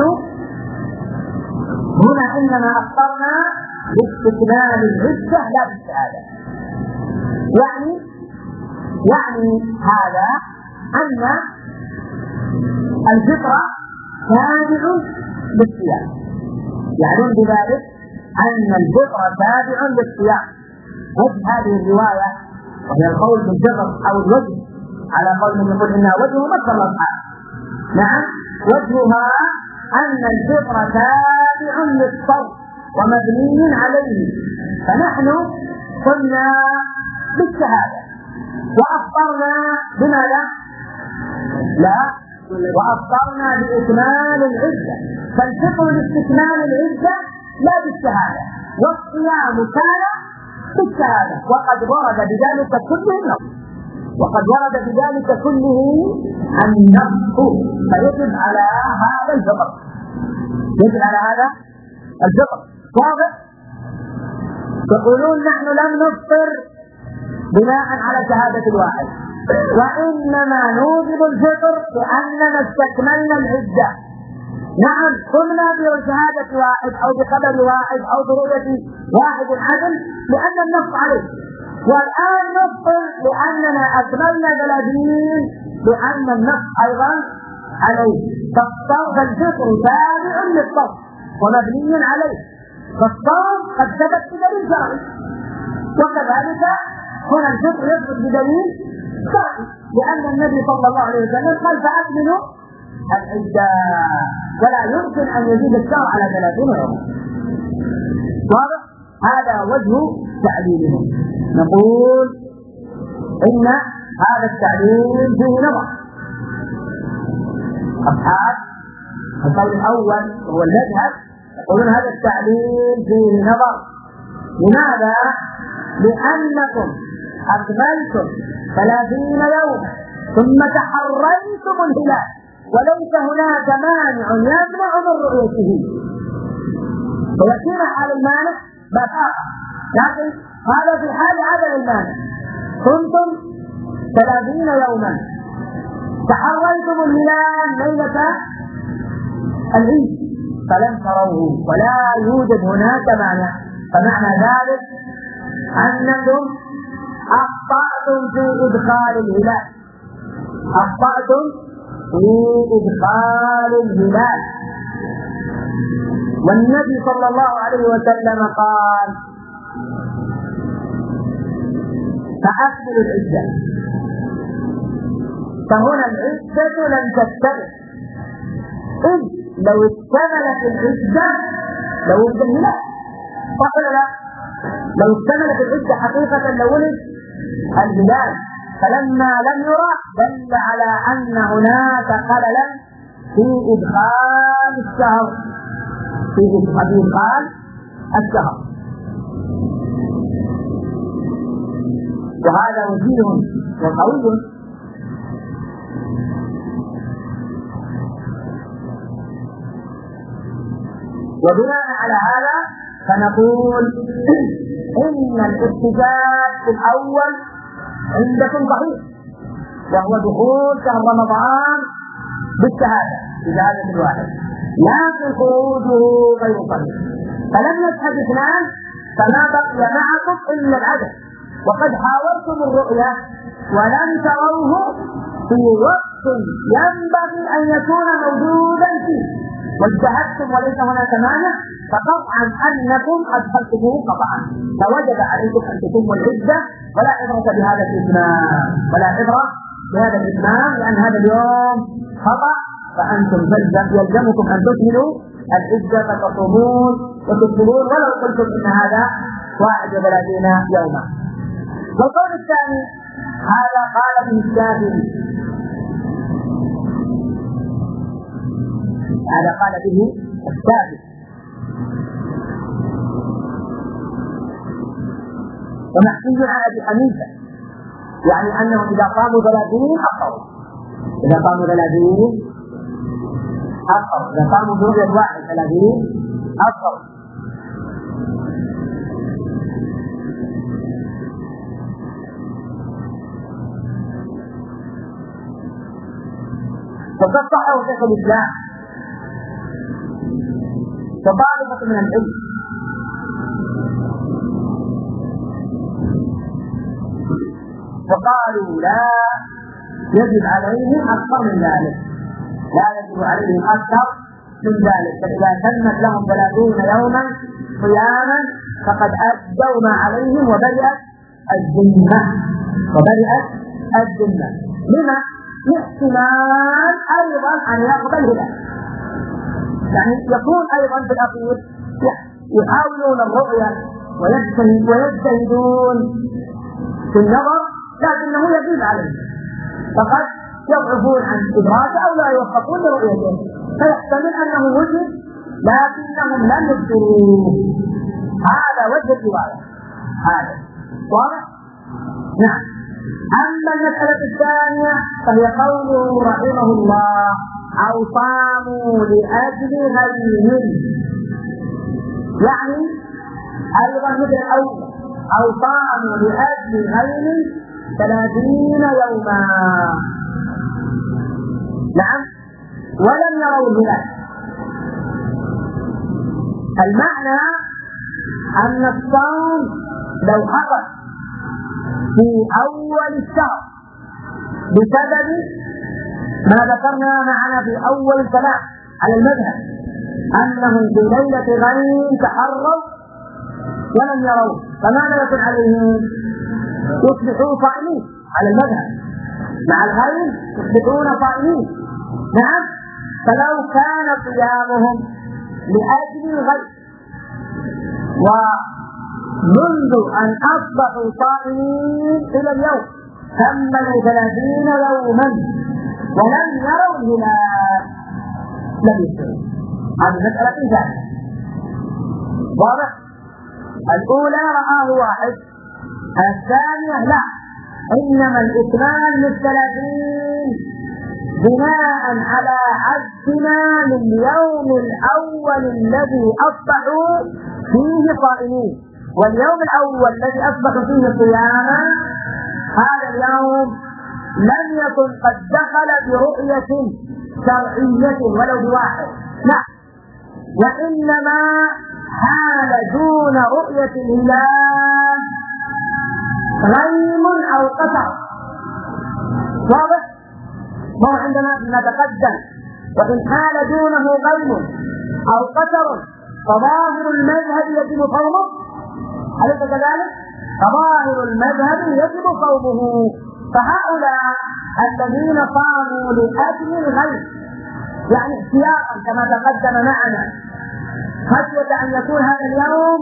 هنا إنما أفطرنا لاستكمال العدة لا بالشهادة. يعني يعني هذا أن الفطر تابع للصيام، يعنون بذلك أن الفطر تابع للصيام. وجه هذه الرواية وهي القول بالفطر أو الوجه على قول من يقول إنها وجه مصدر الأصحاب، نعم وجهها أن الفطر تابع للصوم ومبني عليه، فنحن قلنا بالشهادة وأفطرنا بماذا؟ لا وأفطرنا بإكمال العدة، فالفطر لاستكمال العدة لا بالشهادة، والصيام كان بالشهادة، وقد ورد بذلك كله النص وقد ورد بذلك كله النص فيجب على هذا الفطر يجب على هذا الفطر واضح؟ يقولون نحن لم نفطر بناء على شهادة الواحد، وإنما نوجب الفطر لأننا استكملنا العدة. نعم قمنا بشهادة واحد أو بخبر واحد أو برؤية واحد عدل لأن النص عليه، والآن نفطر لأننا أكملنا ثلاثين لأن النص أيضا عليه، فالفطر تابع للصوم ومبني عليه، فالصوم قد ثبت بدليل شرعي، وكذلك هنا الفطر يثبت بدليل شرعي، لأن النبي صلى الله عليه وسلم قال فأكملوا العدة، ولا يمكن أن يزيد الشهر على ثلاثين يوما. واضح؟ هذا وجه تعليلهم. نقول إن هذا التعليل فيه نظر. أصحاب القول الأول هو المذهب يقولون هذا التعليل فيه نظر. لماذا؟ لأنكم أكملتم ثلاثين يوما ثم تحريتم الهلال وليس هناك مانع يمنع من رؤيته، فيأتينا حال المانع باب آخر، لكن هذا في حال عدم المانع. كنتم ثلاثين يوما تحريتم الهلال ليلة العيد فلم تروه ولا يوجد هناك مانع، فمعنى ذلك أنكم أخطأتم في إدخال الهلال، أخطأتم في إدخال الهلال. والنبي صلى الله عليه وسلم قال فأكملوا العدة، فهنا العدة لم تكتمل، إذ لو اكتملت العدة لو ولد الهلال، صح ولا لا؟ لو اكتملت العدة حقيقة لو ولد الهلال، فلما لم يرى دل على أن هناك خللا في إدخال الشهر، في إدخال الشهر، وهذا وجيه وقوي. وبناء على هذا فنقول إن الاحتجاج الأول عندكم صحيح، وهو دخول شهر رمضان بالشهادة بشهادة الواحد، لكن خروجه غير صحيح، فلم يشهد اثنان فما بقي معكم إلا العدد، وقد حاولتم الرؤية ولم تروه في وقت ينبغي أن يكون موجودا فيه، واجتهدتم وليس هناك مانع، فقطعا أنكم أدخلتموه قطعا، فوجب عليكم أن تتموا العدة، ولا عبرة بهذا الإتمام، ولا عبرة بهذا الإتمام، لأن هذا اليوم خطأ، فأنتم يلزمكم أن تكملوا العدة فتصومون وتكملون ولو قلتم إن هذا واحد وثلاثين يوما. والقول الثاني هذا قال به الشافعي، هذا قال به الشافعي، ومحكي عن أبي حنيفة، يعني أنهم إذا قاموا ثلاثين أفطروا، إذا قاموا ثلاثين أفطروا، إذا قاموا برؤية واحد ثلاثين أفطروا. وقد صحه شيخ الإسلام وطائفة من العلم، وقالوا لا يجب عليهم أكثر من ذلك، لا يجب عليهم أكثر من ذلك، فإذا تمت لهم ثلاثون يوما صياما فقد أدوا ما عليهم وبرئت الذمة، وبرئت الذمة. لما؟ لاحتمال أيضا أن يقبل الهلال، يعني يكون أيضا في الأخير يحاولون الرؤية ويجتهدون في النظر، لكنه يزيد عليه، فقد يضعفون عن إدراكه أو لا يوفقون لرؤيته، فيحتمل أنه وجد لكنهم لم يبصروه. هذا وجه الرواية، هذا واضح؟ نعم. أما المسألة الثانية فهي قوله رحمه الله أو صاموا لأجل غيرهم، يعني أيضا مثل الأول أو صاموا لأجل غيرهم ثلاثين يوما، نعم، ولم يروا الهلال. المعنى أن الصوم لو حصل في أول الشهر بسبب ما ذكرنا معنا في أول الكلام على المذهب أنهم في ليلة غيم تحروا ولم يروا، فماذا يكون عليهم؟ يصبحون صائمين على المذهب، مع الغيم يصبحون صائمين، نعم، فلو كان صيامهم لأجل الغيب ومنذ أن أصبحوا صائمين إلى اليوم كملوا ثلاثين يوما ولم يروا الهلال لم يفطروا. هذه مسألة ثانية واضح. الأولى رآه واحد، الثانية لا، إنما الإتمام للثلاثين بناء على عدنا لليوم الأول الذي أصبحوا فيه صائمين، واليوم الأول الذي أصبحوا فيه صياما هذا اليوم لم يكن قد دخل برؤية شرعية ولو بواحد، لا، وإنما حال دون رؤية الهلال غيم أو قطر. واضح؟ ما عندنا نتقدم وإن حال دونه غيم أو قطر فظاهر المذهب يجب صومه، أليس كذلك؟ فظاهر المذهب يجب صومه. فهؤلاء الذين صاموا لأجل الغيب يعني احتياطا كما تقدم معنا خشية أن يكون هذا اليوم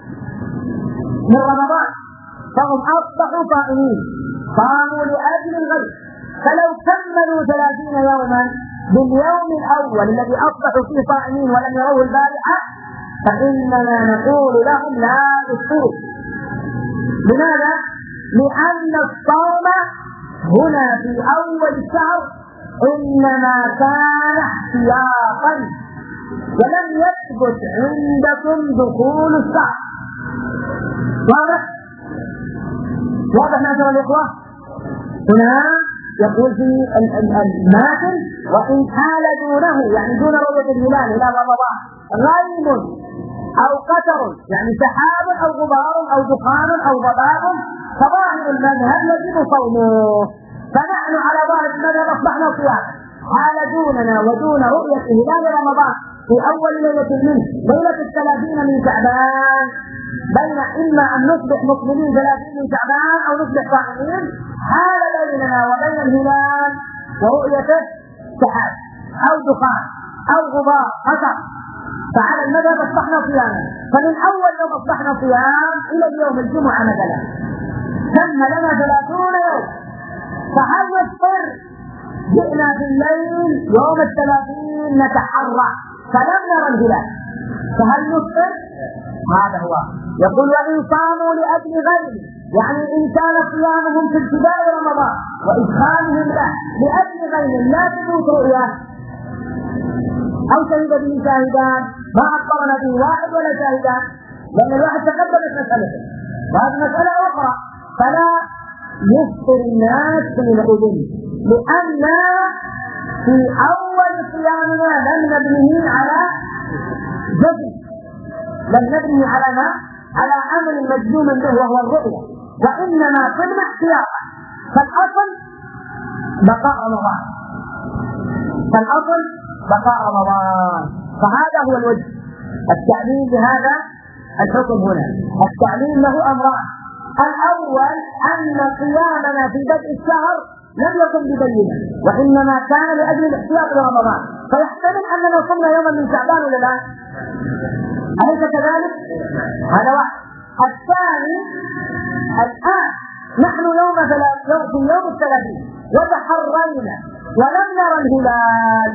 من رمضان فهم أصبحوا صائمين، صاموا لأجل الغيب، فلو كملوا ثلاثين يوما باليوم الأول الذي أصبحوا فيه صائمين ولم يروه البارحة فإننا نقول لهم لا تفطروا. لماذا؟ لأن الصوم هنا في أول الشهر إنما كان احتياطا ولم يثبت عندكم دخول الشهر. واضح؟ واضح معاشر الإخوة؟ هنا يقول في الماتن وإن حال دونه يعني دون رؤية الهلال إلى رمضان غيم أو قطر يعني سحاب أو غبار أو دخان أو ضباب فظاهر المذهب يجب صومه. فنحن على ظاهر المذهب أصبحنا صيام حال دوننا ودون رؤية هلال رمضان في أول ليلة منه ليلة الثلاثين من شعبان، بين إما أن نصبح مسلمين ثلاثين من شعبان أو نصبح صائمين، حال بيننا وبين الهلال ورؤيته سحاب أو دخان أو غبار قطر، فعلى المذهب أصبحنا صياما. فمن أول يوم أصبحنا صيام إلى اليوم الجمعة مثلا تم لنا ثلاثون يوم، فهل يفطر؟ جئنا في الليل يوم الثلاثين نتحرى فلم نرى الهلال فهل نفطر؟ هذا هو. يقول وإن صاموا لأجل غيره يعني إن كان صيامهم في ابتداء رمضان وإدخالهم له لأجل غيره لا تثبت رؤياه أو شهد به شاهدان ما أخبرنا به واحد ولا شاهدان لأن الواحد تقدمت مسألته وهذه مسألة أخرى، فلا يفطر الناس حينئذ لأن في أول صيامنا لم نبنيه على جزم، لم نبنيه على ما على أمر مجزوم به وهو الرؤية، وإنما قلنا احتياطا. فالأصل بقاء رمضان فالأصل بقاء رمضان فهذا هو الوجه التعليل لهذا الحكم هنا. التعليل له أمران، الأول أن قيامنا في بدء الشهر لم يكن ببينة وإنما كان لأجل الاحتياط لرمضان، فيحتمل أننا صمنا يوما من شعبان ولا لا؟ أليس كذلك؟ هذا واحد. الثاني الآن نحن يوم ثلاث يوم في يوم الثلاثين وتحرينا ولم نرى الهلال،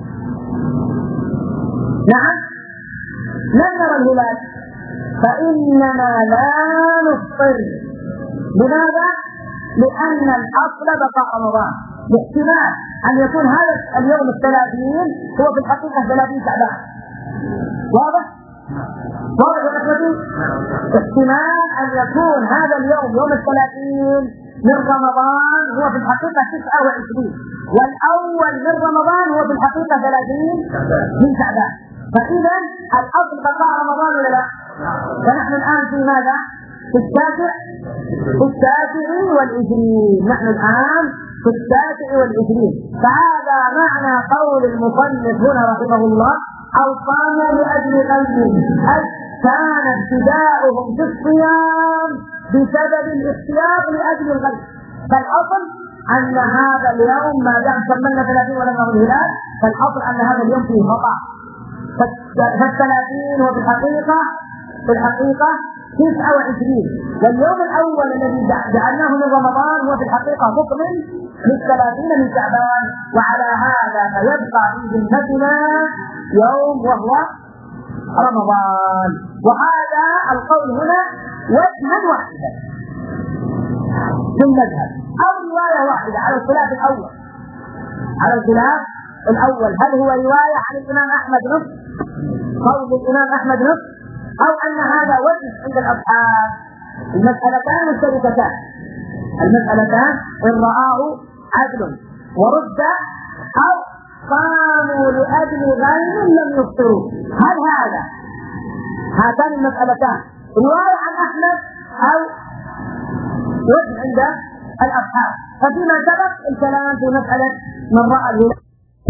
نعم لم نرى الهلال فإننا لا نفطر. لماذا؟ لأن الأصل بقاء رمضان، باحتمال أن يكون هذا اليوم الثلاثين هو في الحقيقة ثلاثين شعبان. واضح؟ واضح يا أخوتي؟ احتمال أن يكون هذا اليوم يوم الثلاثين من رمضان هو في الحقيقة تسعة وعشرين والأول من رمضان هو في الحقيقة ثلاثين من شعبان، فإذا الأصل بقاء رمضان ولا لا؟ فنحن الآن في ماذا؟ في التاسع في التاسع والعشرين، نحن الآن في التاسع والعشرين. فهذا معنى قول المصنف هنا رحمه الله أو صاموا لأجل غيره، أي كان ابتداؤهم في الصيام بسبب الاحتياط لأجل الغيب. فالأصل أن هذا اليوم ما دام كملنا ثلاثين ولم نرى الهلال فالحصر أن هذا اليوم فيه خطأ. فالثلاثين هو في الحقيقة في الحقيقة تسعة وعشرين، واليوم الأول الذي جعلناه من رمضان هو في الحقيقة مكمل للثلاثين من شعبان، وعلى هذا فيبقى في ذمتنا يوم وهو رمضان. وهذا القول هنا وجها واحدا في المذهب أو رواية واحدة على الخلاف الأول. على الخلاف الأول هل هو رواية عن الإمام أحمد نصف قول الإمام أحمد نصف، أو أن هذا وجه عند الأصحاب. المسألتان مشتركتان، المسألتان إن رآه عدل ورد أو قاموا لأجل غير لم يفطروا، هل هذا هاتان المسألتان رواية عن أحمد أو وجه عند الأصحاب؟ ففيما سبق الكلام في مسألة من رأى الهلال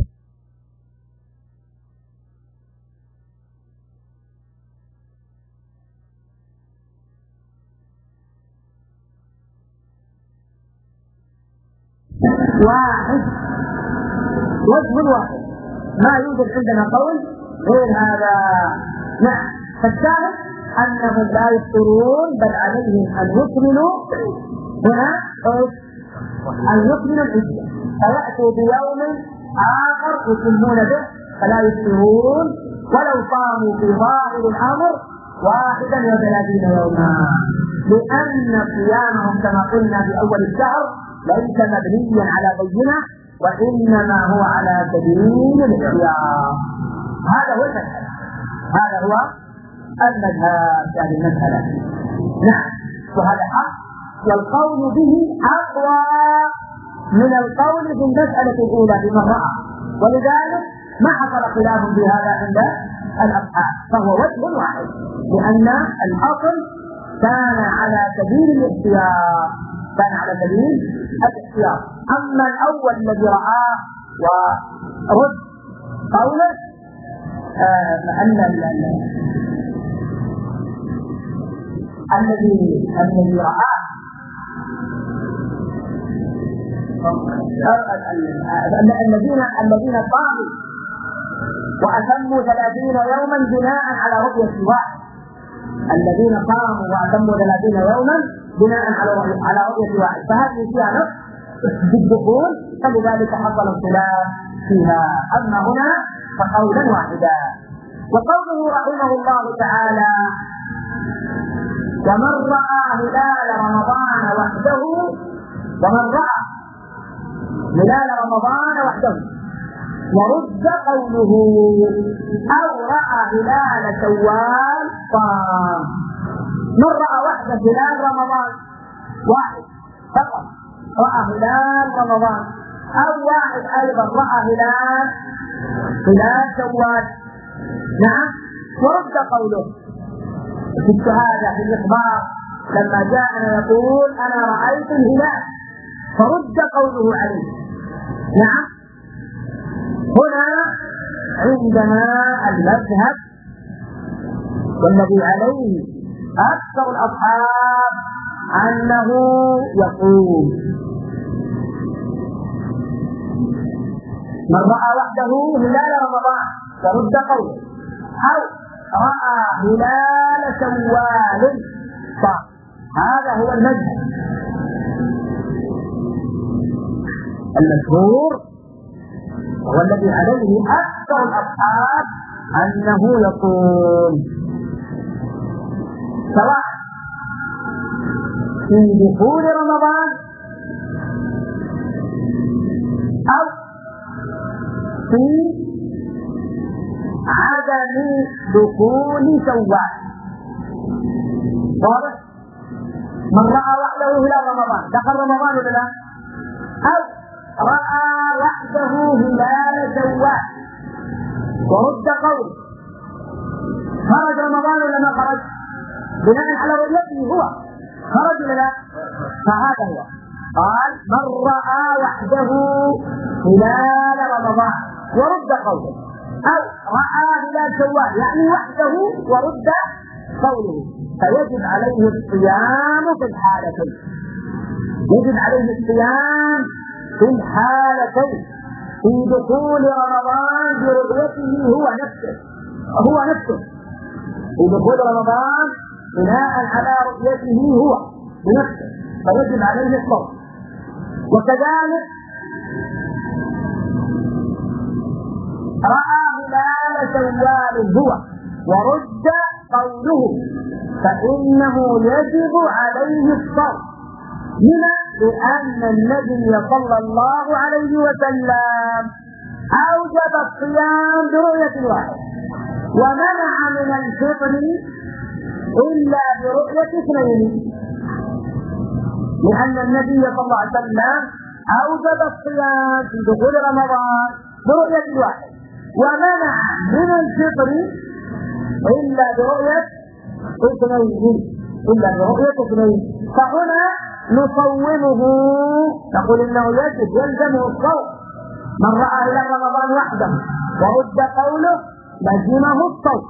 واحد، وجه واحد، ما يوجد عندنا قول غير هذا. نعم، فالشاهد أنهم لا يفطرون، بل عليهم أن يكملوا هنا أن يكملوا العدة، فيأتوا بيوم آخر يتمون به فلا يفطرون ولو صاموا في ظاهر الأمر واحدا وثلاثين يوما، لأن صيامهم كما قلنا في أول الشهر ليس مبنيا على بينة، وإنما هو على سبيل الاختيار. هذا هو المذهب، هذا هو المذهب في هذه المسألة. نعم، وهذا حق، والقول به أقوى من القول في المسألة الأولى بمن رأى، ولذلك ما حصل خلاف في هذا عند الأصحاب، فهو وجه واحد، لأن الأصل كان على سبيل الاختيار، كان على سبيل الاختيار. أما الأول الذي رآه ورد قوله آه أن الذي الذي رآه الذين الذين قاموا وأتموا ثلاثين يوما بناء على رؤية واحد، الذين قاموا وأتموا ثلاثين يوما بناء على رؤية على رؤية واحد، فهذه فيها نص بالدخول، فلذلك حصل الخلاف فيها. أما هنا فقولا واحدا. وقوله رحمه الله تعالى: ومن رأى هلال رمضان وحده، ومن رأى هلال رمضان وحده ورد قوله أو رأى هلال شوال صام. من رأى وحده هلال رمضان واحد فقط رأى هلال رمضان، أو واحد أيضا رأى هلال هلال شوال، نعم، ورد قوله في الشهادة في الإخبار لما جاءنا يقول أنا رأيت الهلال، فرد قوله عليه. نعم، هنا عندنا المذهب والذي عليه أكثر الأصحاب أنه يقول من رأى وحده هلال رمضان فرد قوله، أو رأى هلال شوال صام. هذا هو المذهب المشهور والذي عليه أكثر الأصحاب أنه يقول سواء في دخول رمضان أو في عدم دخول شوال. واضح؟ من رأى وحده هلال رمضان دخل رمضان ولا لا؟ أو رأى وحده هلال شوال ورد قول خرج رمضان ولا ما خرج؟ بناء على رؤيته هو خرج ولا لا؟ فهذا هو قال من رأى وحده هلال رمضان ورد قوله، أو رأى هلال شوال يعني وحده ورد قوله، فيجب عليه الصيام في الحالتين، يجب عليه الصيام في الحالتين. في دخول رمضان برؤيته هو نفسه هو نفسه في دخول رمضان بناء على رؤيته هو بنفسه، فيجب عليه الصوم. وكذلك رأى هلال شوال هو ورد قوله فإنه يجب عليه الصوم. لما؟ لأن النبي صلى الله عليه وسلم أوجب الصيام برؤية الواحد ومنع من الفطر إلا برؤية اثنين، لأن النبي صلى الله عليه وسلم أوجب الصيام في دخول رمضان برؤية الواحد ومنع من الفطر إلا برؤية اثنين إلا برؤية اثنين فهنا نصومه نقول إنه يجب يلزمه الصوم. من رأى إلى رمضان وحده ورد قوله لزمه الصوم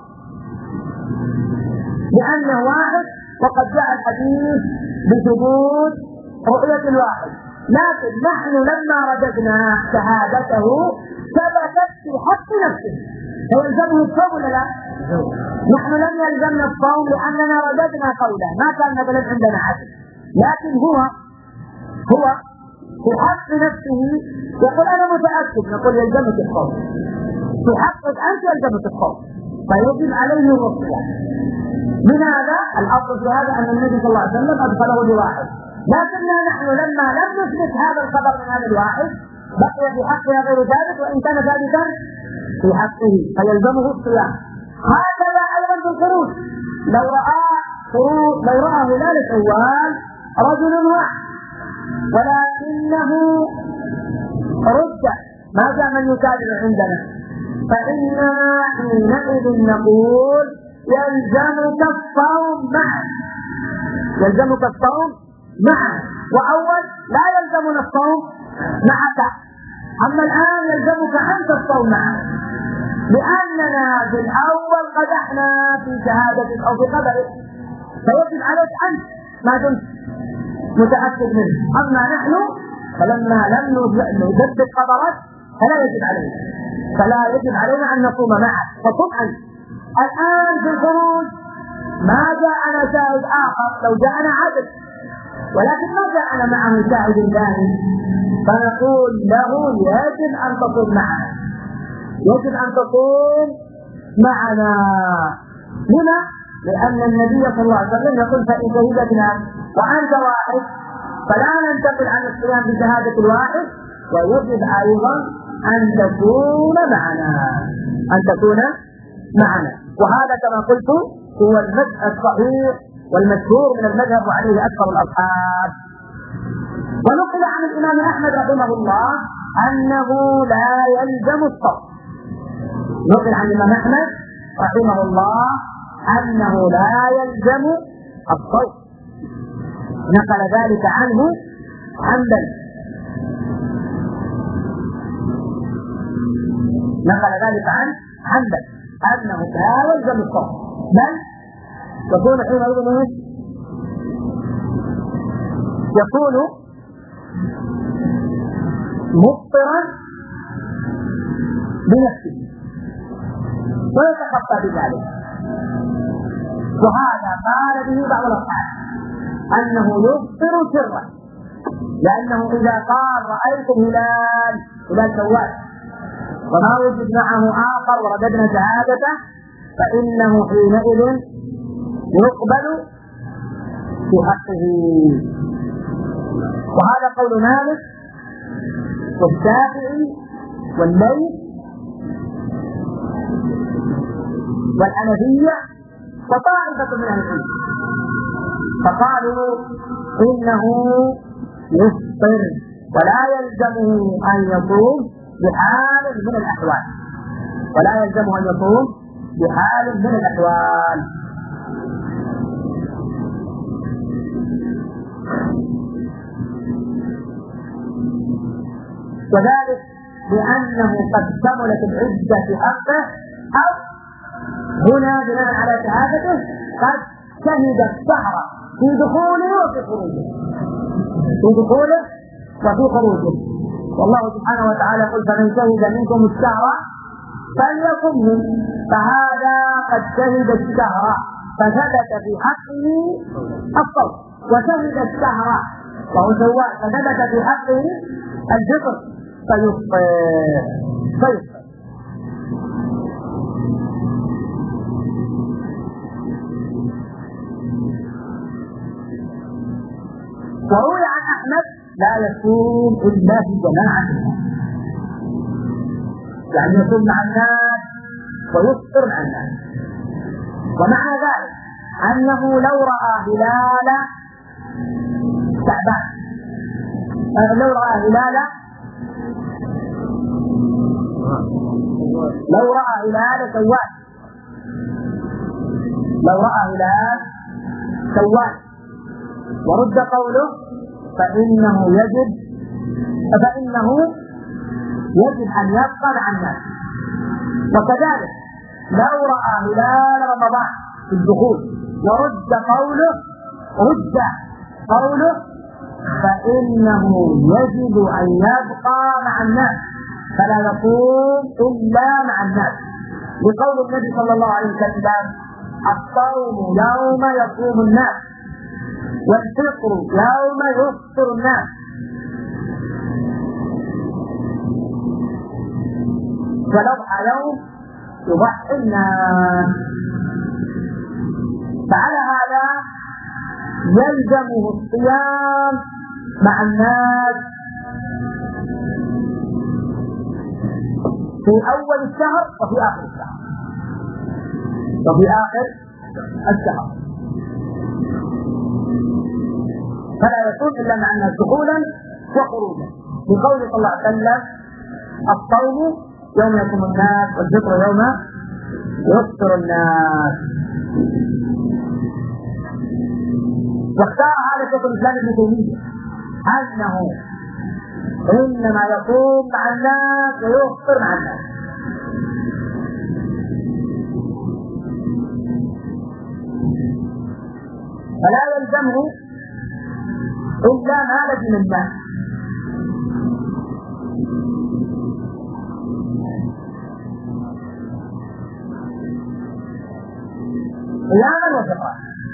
لأنه واحد، وقد جاء الحديث بثبوت رؤية الواحد. لكن نحن لما رددنا شهادته ثبتت في حق نفسه فيلزمه الصوم ولا لا؟ نحن لم يلزمنا الصوم لأننا رددنا قوله، ما كان مثلا عندنا عدل، لكن هو هو في حق نفسه يقول أنا متأكد، نقول يلزمك الصوم. في حقك أنت يلزمك الصوم فيجب عليه الصيام. لماذا؟ الأصل في هذا أن النبي صلى الله عليه وسلم أدخله بواحد، لكننا نحن لما لم نثبت هذا الخبر من هذا الواحد بقي في حقنا غير ثابت، وإن كان ثابتا في حقه فيلزمه الصيام. هكذا أيضا في الخروج، لو رأى خروج لو رأى هلال شوال رجل واحد ولكنه رد ما جاء من يكابر عندنا، فإننا حينئذ نقول يلزمك الصوم معه يلزمك الصوم معه وأول لا يلزمنا الصوم معك، أما الآن يلزمك أنت الصوم معه، لأننا في الأول قدحنا في شهادة أو في قدره، فيجب عليك أنت ما دمت متأكد منه. أما نحن فلما لم نثبت قدرك فلا يجب علينا فلا يجب علينا أن نصوم معه، فصم أنت. الآن في الخروج ما جاءنا شاهد آخر، لو جاءنا عدل ولكن ما جاءنا معه شاهد ثاني فنقول له يجب أن تصوم معنا يجب أن تصوم معنا. لما؟ لأن النبي صلى الله عليه وسلم يقول فإن شهدتنا وأنت واحد فلا ننتقل عن الصيام بشهادة الواحد، ويجب أيضا أن تكون معنا أن تكون معنا وهذا كما قلت هو المذهب الصحيح والمشهور من المذهب وعليه أكثر الأصحاب. ونقل عن الإمام أحمد رحمه الله أنه لا يلزم الصوم. نقل عن الإمام أحمد رحمه الله أنه لا يلزم الصوم، نقل ذلك عنه حنبل نقل ذلك عن حنبل أنه لا يلزم الصوم، بل يكون حينئذ يكون مفطرا بنفسه ويتخطى بذلك. وهذا قال به بعض الأصحاب أنه يفطر سرا، لأنه إذا قال رأيت هلال هلال شوال وما وجد معه آخر ورددنا شهادته فإنه حينئذ يقبل في حقه. وهذا قول مالك والشافعي والليث والحنفية وطائفة من أهل العلم، فقالوا إنه يفطر ولا يلزمه أن يصوم بحال من الأحوال ولا يلزمه أن يصوم بحال من الأحوال. وذلك لأنه قد كملت العدة في حقه، أو هنا بناء على شهادته قد شهد الشهر في دخوله وفي خروجه في دخوله وفي خروجه والله سبحانه وتعالى يقول فمن شهد منكم الشهر فليصمه، فهذا قد شهد الشهر فثبت في حقه الصوم، وشهد الشهر وهو شوال فثبت في حقه الفطر فيفطر فيفطر. وروي عن احمد لا يصوم الا في جماعه، يعني يصوم مع الناس ويفطر مع الناس. ومعنى ذلك انه لو راى هلال شعبان، لو راى هلال لو راى هلال شوال لو راى هلال شوال ورد قوله فإنه يجب فإنه يجب أن يبقى مع الناس. وكذلك لو رأى هلال رمضان في الدخول ورد قوله رد قوله فإنه يجب أن يبقى مع الناس فلا يصوم إلا مع الناس، لقول النبي صلى الله عليه وسلم الصوم يوم يصوم الناس والفطر يوم يفطر الناس. فالأضحى يوم يضحي الناس، فعلى هذا يلزمه الصيام مع الناس في أول الشهر وفي آخر الشهر وفي آخر الشهر فلا يصوم إلا مع الناس دخولا وخروجا، بقوله صلى الله عليه وسلم الصوم يوم يصوم الناس والفطر يوم يفطر الناس. واختار هذا شيخ الإسلام ابن تيمية أنه إنما يصوم مع الناس ويفطر مع الناس. فلا يلزمه إلا ما لزم الناس. صياما وفطرا.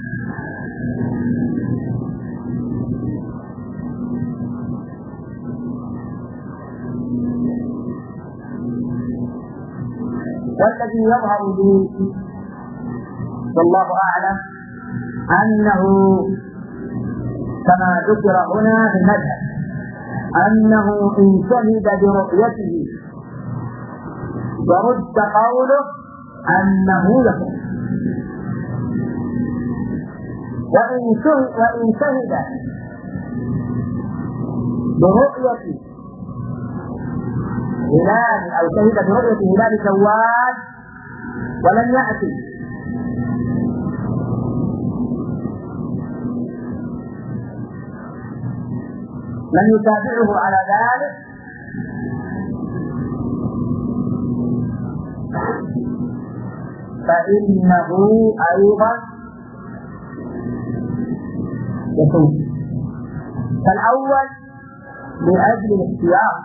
والذي يظهر لي والله أعلم أنه كما ذكر هنا في المذهب أنه إن شهد برؤيته ورد قوله أنه يصوم، وإن شهد وإن شهد برؤية هلال أو شهد برؤية هلال شوال ولم يأتي لم يتابعه على ذلك فإنه أيضا يصوم. فالأول لأجل الاختيار،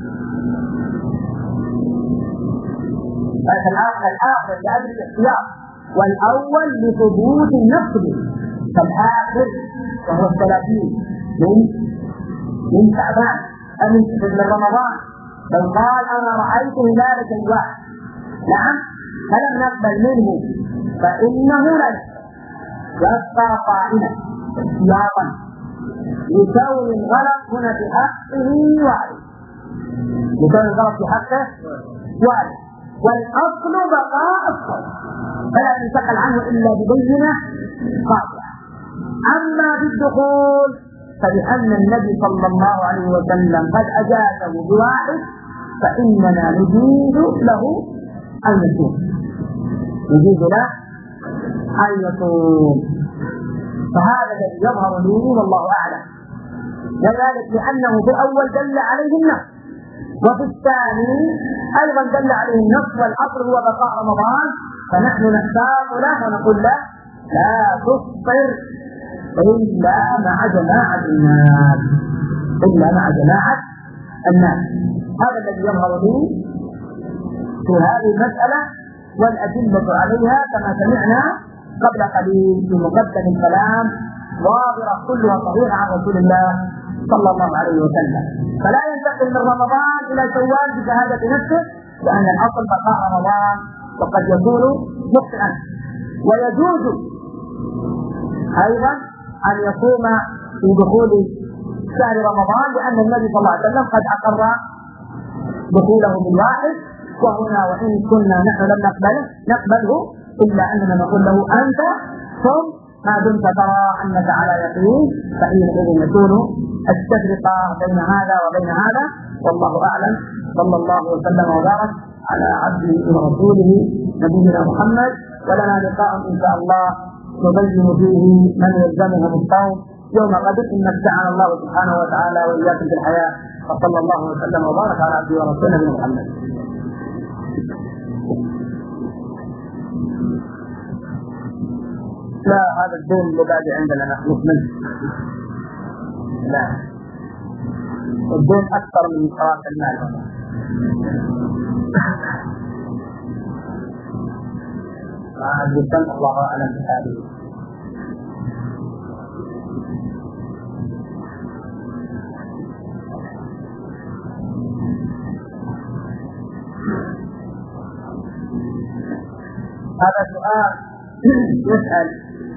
فالآخر لأجل الاختيار، والأول لثبوت النفس، فالآخر وهو الثلاثين من من شعبان أو من رمضان لو قال أنا رأيت هلال شوال نعم فلم نقبل منه فإنه لا يبقى قائما احتياطا يساوي الغلط هنا في حقه وعليه، يساوي الغلط في حقه وعليه، والأصل بقاء الصوم فلا ينتقل عنه إلا ببينة قاطعة. أما بالدخول فلأن النبي صلى الله عليه وسلم قد أجازه بواحد فإننا نجيز له أن يصوم، نجيز له أن يصوم. فهذا الذي يظهر لي والله أعلم، وذلك لأنه في الأول دل عليه النص وفي الثاني أيضا دل عليه النص والأصل هو بقاء رمضان، فنحن نختار له ونقول له لا تفطر إلا مع جماعة الناس إلا مع جماعة الناس. هذا الذي يظهر لي في هذه المسألة، والأدلة عليها كما سمعنا قبل قليل في مقدم الكلام واضحة كلها صحيحة عن رسول الله صلى الله عليه وسلم. فلا ينتقل من رمضان إلى شوال بشهادة نفسه، لأن الأصل بقاء رمضان وقد يكون مخطئا. ويجوز أيضا أن يصوم في دخول شهر رمضان، لأن النبي صلى الله عليه وسلم قد أقر دخوله بالواحد. وهنا وإن كنا نحن لم نقبله نقبله إلا أننا نقول له أنت صم ما دمت ترى أنك على يقين، فحينئذ يكون التفرقة بين هذا وبين هذا. والله أعلم. صلى الله وسلم وبارك على عبده ورسوله نبينا محمد، ولنا لقاء إن شاء الله نبين فيه من يلزمه بالصوم يوم غد إن متعنا الله سبحانه وتعالى وإياكم في الحياة. وصلى الله وسلم وبارك على عبده ورسوله محمد. لا، هذا الدين الذي عندنا نخلص منه. لا، الدين أكثر من إسراف المال. جدا الله أعلم بهذه. هذا سؤال يسأل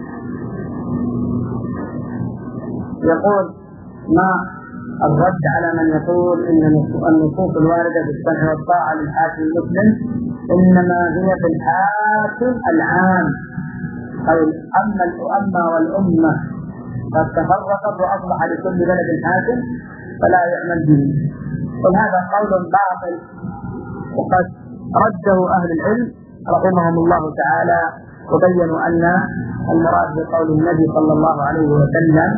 يقول: ما الرد على من يقول ان النصوص الوارده في السمع والطاعه للحاكم المسلم انما هي في الحاكم العام، او اما الامه والامه قد تفرقت واصبح لكل بلد حاكم فلا يعمل به. وهذا قول باطل، وقد رده اهل العلم رحمهم الله تعالى، وبينوا ان المراد بقول النبي صلى الله عليه وسلم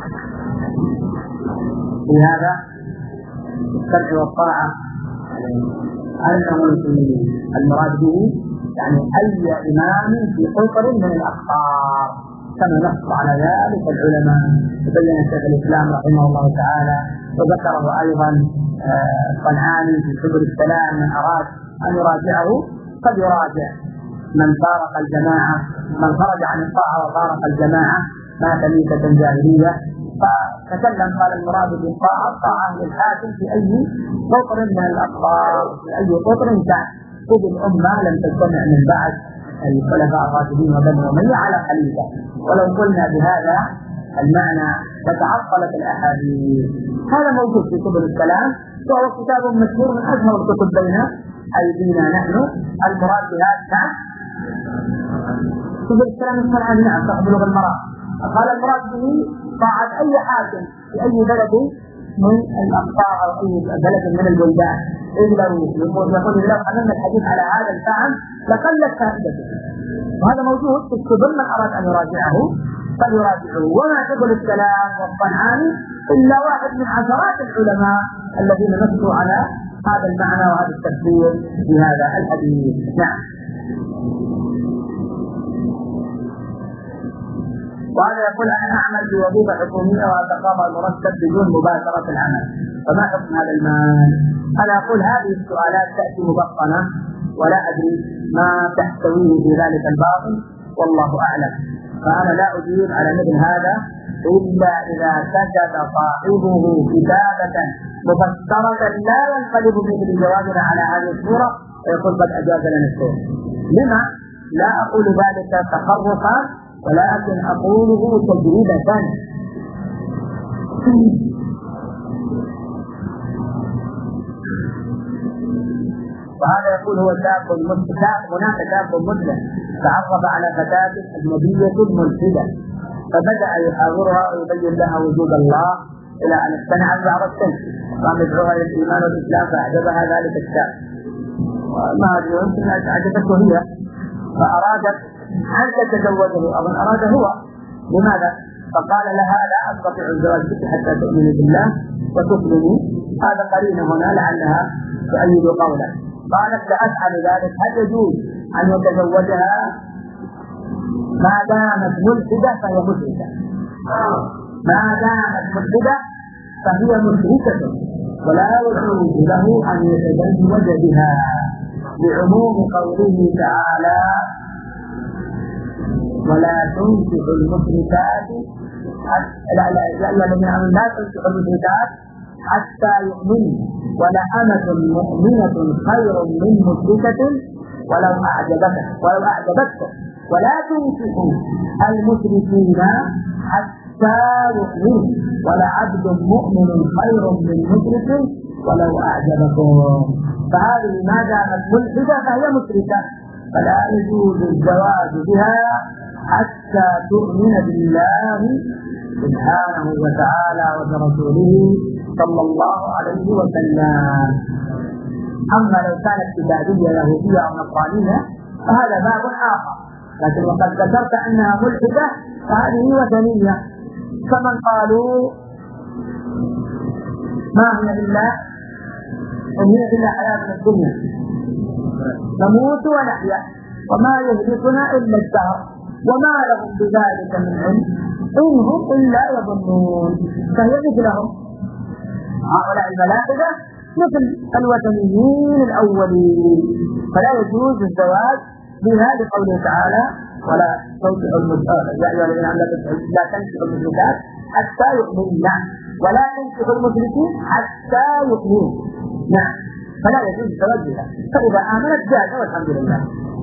في هذا السمع والطاعة أنه المراد به يعني أي إمام في قطر من الأقطار، كما نص على ذلك العلماء. وبين شيخ الإسلام رحمه الله تعالى، وذكره أيضا الصنعاني في سبل السلام: من أراد أن يراجعه قد يراجع. من فارق الجماعة، من خرج عن الطاعة وفارق الجماعة مات ميتة جاهلية. فتكلم قال: المراد بالطاعة طاعة للحاكم في أي قطر من الأقطار، في أي قطر كان. إذ الأمة لم تجتمع من بعد الخلفاء الراشدين وبني أمية على خليفة. ولو قلنا بهذا المعنى تتعطلت الأحاديث. هذا موجود في سبل السلام، وهو كتاب مشهور من أشهر الكتب بين أيدينا نحن. المراد بهذا سبل السلام الصنعاني، نعم، تبلغ المراد. قال: المراد به طاعة أي حاكم في أي بلد من الأقطار أو أي بلد من البلدان. إذ لو يقول لو أمامنا الحديث على هذا الفهم لقلت فائدته. وهذا موجود في السبل، من أراد أن يراجعه فليراجعه. وما سبل السلام والصنعاني إلا واحد من عشرات العلماء الذين نصوا على هذا المعنى وهذا التفسير في هذا الحديث. نعم. وهذا يقول: أنا أعمل بوظيفة حكومية وأتقاضى المرتب بدون مباشرة العمل، فما حكم هذا المال؟ أنا أقول هذه السؤالات تأتي مبطنة ولا أدري ما تحتويه في ذلك الباطن، والله أعلم. فأنا لا أجيب على مثل هذا إلا إذا كتب صاحبه كتابة مفسرة لا ينقلب مثل جوابنا على هذه الصورة ويقول قد أجاز لنا الشيء. لما؟ لا أقول ذلك تخرصا، ولكن أقوله تجربة. وهذا يقول: هو شاب مسلم، هناك شاب مسلم تعرف على فتاة أجنبية ملحدة، فبدأ يحاورها ويبين لها وجود الله إلى أن اقتنعت بعض السن، قام يدعوها إلى الإيمان والإسلام، فأعجبها ذلك الشاب. ما أدري يمكن أن أعجبته هي، فأرادت أن تتزوجه، أظن أراد هو. لماذا؟ فقال لها: لا أستطيع الزواج بك حتى تؤمني بالله وتسلمي. هذا قرين هنا لعلها تؤيد قوله. قالت: سأفعل ذلك. هل يجوز أن يتزوجها ما دامت ملحدة فهي مشركة؟ ما دامت ملحدة فهي مشركة، ولا يجوز له أن يتزوج بها لعموم قوله تعالى ولا تنكح المشركات لا لا لا لا تنكح المشركات حتى يؤمنوا ولأمة مؤمنة خير من مشركة ولو أعجبتك ولو أعجبتك ولا تنكحوا المشركين حتى يؤمنوا ولعبد مؤمن خير من مشرك ولو أعجبكم. فهذه ما دامت ملحدة فهي مشركة فلا يجوز الزواج بها حتى تؤمن بالله سبحانه وتعالى وبرسوله صلى الله عليه وسلم. أما لو كانت كتابية يهودية أو نصرانية فهذا باب آخر، لكن وقد ذكرت أنها ملحدة فهذه وثنية، كمن قالوا ما هي إلا إن هي إلا حياتنا الدنيا نموت ونحيا وما يهلكنا إلا الدهر وما لهم بذلك من علم إن هم إلا يظنون. فهي مثلهم هؤلاء الملاحدة مثل الوثنيين الأولين، فلا يجوز الزواج بها لقوله تعالى ولا تنكحوا لا تنكحوا المشركات حتى يؤمنن ولا تنكحوا المشركين حتى يؤمنوا. نعم، فلا يجوز الزواج بها، فإذا آمنت جاز والحمد لله.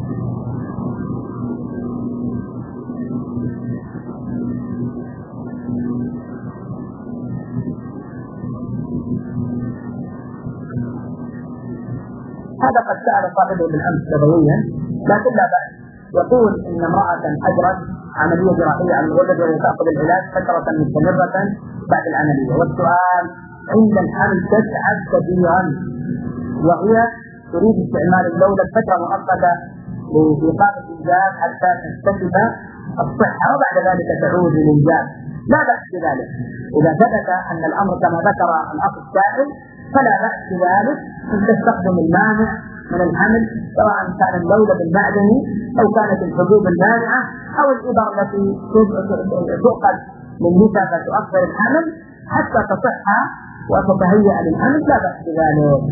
هذا قد سأل صاحبه بالأمس لغويا لكن لا بأس، يقول إن امرأة أجرت عملية جراحية عن الغدد وهي تأخذ العلاج فترة مستمرة بعد العملية، والسؤال عند الحمل تتعب كثيرا وهي تريد استعمال اللولب فترة مؤقتة لإيقاف الإنجاب حتى تكتسب الصحة وبعد ذلك تعود للإنجاب، لا بأس بذلك إذا ثبت أن الأمر كما ذكر الأخ السائل فلا بأس بذلك أن تستخدم المانع من الحمل سواء كان اللولب المعدني أو كانت الحبوب المانعة أو الإبر التي تؤخذ من نساء فتؤخر الحمل حتى تصح وتتهيأ للحمل، لا بأس بذلك.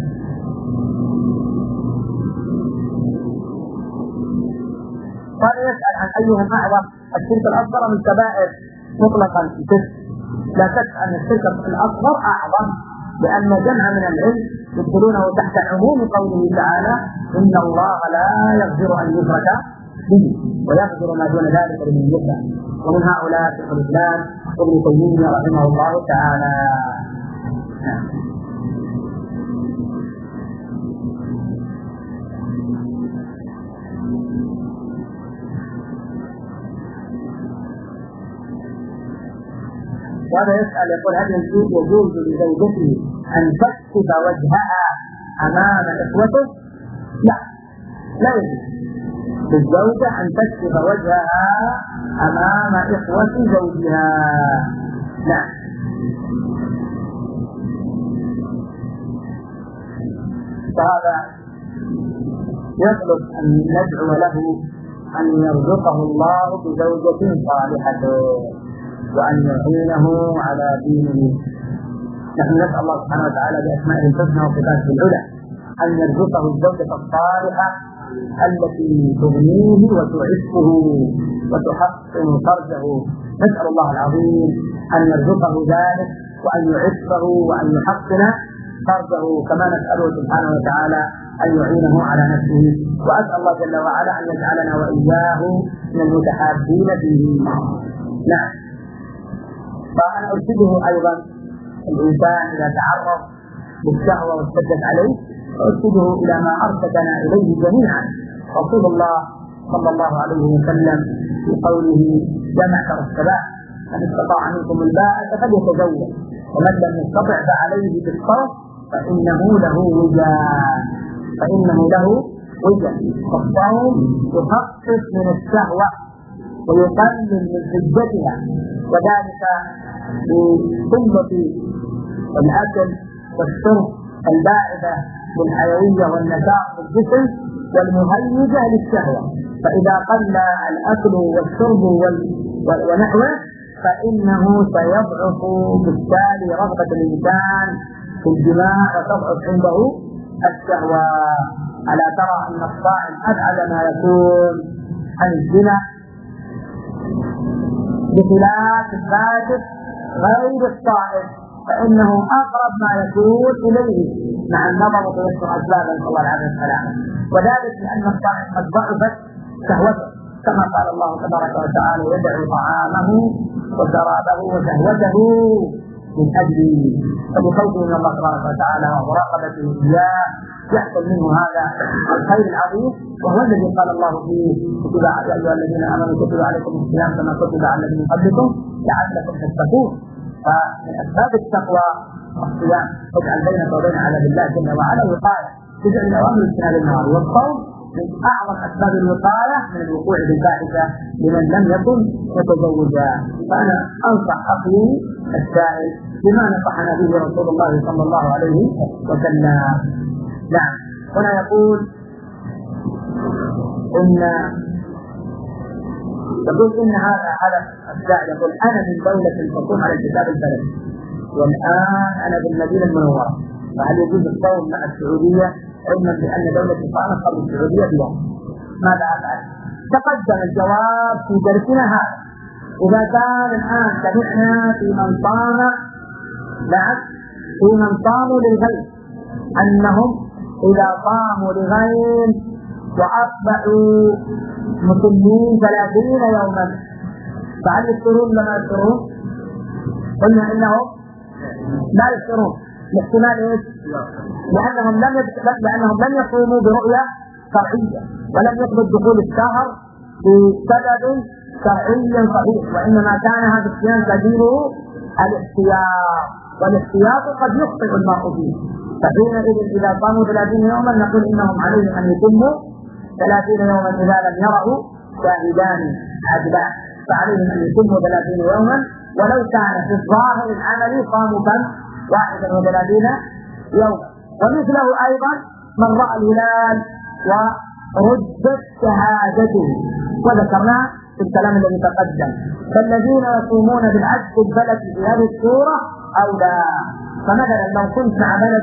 قال يسأل عن أيهم أعظم الشرك الأصغر من الكبائر مطلقا في الشرك. لا شك أن الشرك الأصغر أعظم لأن جمع من العلم يدخلونه تحت عموم قوله تعالى إن الله لا يغفر أن يشرك به ويغفر ما دون ذلك لمن يشاء، ومن هؤلاء شيخ الإسلام ابن تيمية رحمه الله تعالى. وهذا يسأل يقول هل يجوز لزوجته أن تكشف وجهها أمام إخوته؟ لا، لا يجوز للزوجة أن تكشف وجهها أمام إخوة زوجها، لا. فهذا يطلب أن ندعو له أن يرزقه الله بزوجة صالحة وأن يعينه على دينه. نحن نسأل الله سبحانه وتعالى بأسمائه الحسنى وصفاته العلى أن يرزقه الزوجة الصالحة التي تغنيه وتعفه وتحسن فرجه. نسأل الله العظيم أن يرزقه ذلك وأن يعفه وأن يحسن فرجه، كما نسأله سبحانه وتعالى أن يعينه على نفسه. وأسأل الله جل وعلا أن يجعلنا وإياه من المتحابين فيه. نعم. فأنا أرشده أيضا الإنسان إذا تعرض بالشهوة واشتدت عليه أرشده إلى ما أرشدنا إليه جميعا رسول الله صلى الله عليه وسلم في قوله يا معشر الشباب من استطاع منكم الباءة فليتزوج ومن لم يستطع فعليه بالصوم فإنه له وجاء فإنه له وجاء. الصوم يخفف من الشهوة ويقلل من حدتها، وذلك بقلة الأكل والشرب الباعثة بالحيوية والنشاط في الجسم والمهيجة للشهوة. فإذا قل الأكل والشرب ونحوه فإنه سيضعف بالتالي رغبة الإنسان في الجماع وتضعف عنده الشهوة. ألا ترى أن الصائم أبعد ما يكون عن الزنا بخلاف الفاسق غير الصائم، فإنه أقرب ما يكون إليه مع النظر في أسباب نسأل الله العافية والسلامة. وذلك لأن الصائم قد ضعفت شهوته، كما قال الله تبارك وتعالى: يدعو طعامه وشرابه وشهوته من أجله. فبخوفه من الله تبارك وتعالى ومراقبته إياه يحصل منه هذا الخير العظيم، وهو الذي قال الله فيه: كتب يا أيها الذين آمنوا كتب عليكم الصيام كما كتب على الذين من قبلكم لعلكم تتقون. فمن أسباب التقوى الصيام، واجعل بينك وبين عذاب الله جل وعلا وقاية، تجعل الأوامر واجتناب النهار. والصوم من أعظم أسباب الوقاية من الوقوع بالفاحشة لمن لم يكن متزوجا. فأنا أنصح أخي السائل بما نصحنا به رسول الله صلى الله عليه وسلم. نعم. هنا يقول إن يقول إن هذا هذا السائل يقول: أنا من دولة تقوم على الكتاب البلدي، والآن أنا بالمدينة المنورة، فهل يجوز الصوم مع السعودية علما بأن دولة قامت قبل السعودية بيوم؟ ماذا أفعل؟ تقدم الجواب في درسنا هذا. إذا كان الآن سمعنا في من صام بعد في من صاموا للغير أنهم إذا صاموا لغير وأصبحوا مسلمين ثلاثين يوما فهل يفطرون لما يفطرون؟ قلنا إنهم لا يفطرون. الاحتمال ايش؟ لأنهم لم لأنهم لم يقوموا برؤية شرعية، ولم يثبت دخول الشهر بسبب شرعي صحيح، وإنما كان هذا الصيام سبيله الاحتياط، والاحتياط قد يخطئ المرء فيه. فحينئذ إذا صاموا ثلاثين يوما نقول إنهم عليهم أن يتموا ثلاثين يوما إذا لم يروا شاهدان عدلان، فعليهم أن يتموا ثلاثين يوما، ولو كان في الظاهر العملي صاموا كم؟ واحدا وثلاثين يوما. ومثله أيضا من رأى الهلال وردت شهادته، وذكرنا في الكلام الذي تقدم. فالذين يصومون بالعكس البلد في هذه الصورة أو لا. فمثلا لو كنت مع بلد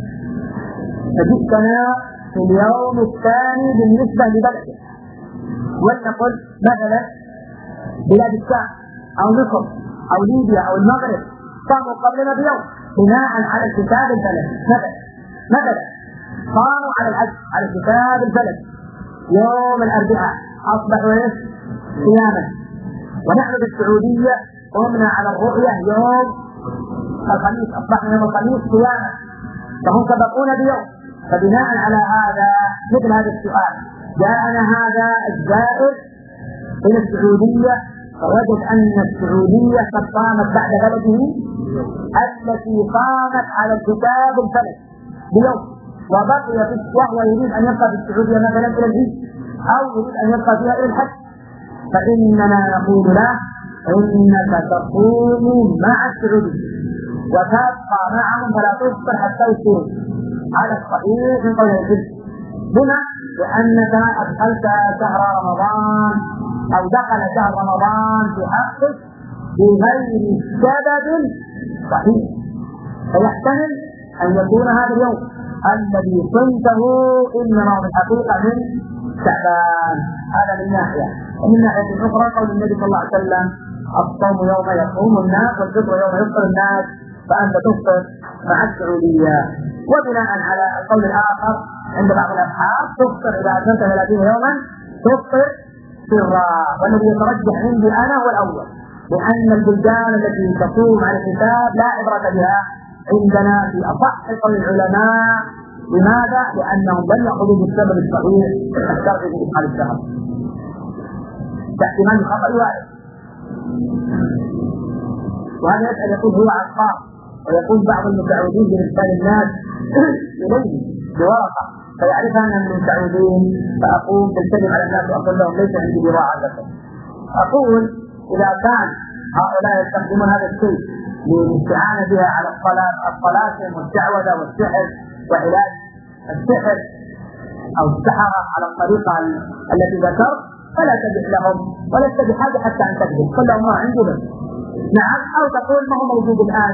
فجئتنا في اليوم الثاني بالنسبة لبلدك، ولنقل مثلا بلاد الشام أو مصر أو ليبيا أو المغرب صاموا قبلنا بيوم بناء على الكتاب البلد. مثلا مثلا صاموا على العكس على الكتاب البلد يوم الأربعاء أصبحوا ايش؟ صياما. ونحن بالسعودية قمنا على الرؤية يوم الخميس، أصبحنا يوم الخميس صياما، فهم سبقون بيوم. فبناء على هذا مثل هذا السؤال جاءنا هذا الزائر إلى السعودية فوجد أن السعودية قد قامت بعد بلده التي قامت على الكتاب البلد بيوم، وبقي في وهو يريد أن يبقى في السعودية مثلا إلى العيد أو يريد أن يبقى فيها إلى الحج، فإننا نقول له إنك تقوم مع السعودية وتبقى معهم فلا تفطر حتى يصير على الصحيح من قول العلم. بما لأنك أدخلت شهر رمضان أو دخل شهر رمضان في حقك بغير سبب صحيح، فيحتمل أن يكون هذا اليوم الذي صمته إنما من حقيقة من شعبان. هذا من ناحية. ومن ناحية أخرى قول النبي صلى الله عليه وسلم: الصوم يوم يصوم الناس والفطر يوم يفطر الناس، فأنت تفطر مع السعودية. وبناء على القول الآخر عند بعض الأبحاث تفطر إذا أتممت ثلاثين يوما تفطر سرا، والذي يترجح عندي أنا هو الأول، لأن البلدان التي تقوم على الكتاب لا عبرة بها عندنا في أصح قول العلماء. لماذا؟ لأنهم لم يأخذوا بالسبب الصحيح الشرعي في إدخال الشهر، باحتمال الخطأ وارد. وهذا يسأل يقول هو عقاب، ويقول بعض المتعودين بإرسال الناس إليه بورقة فيعرفها أنهم المتعودين، فأقوم بالكذب على الناس وأقول لهم ليس عندي براعة لكم. أقول إذا كان هؤلاء يستخدمون هذا الشيء للاستعانة بها على الصلاة الطلاسم والشعوذة والسحر وعلاج السحر أو السحرة على الطريقة التي ذكرت، فلا تبع لهم ولست بحاجة حتى أن تكذب، قل لهم ما عندي بس. نعم. أو تقول ما هو موجود الآن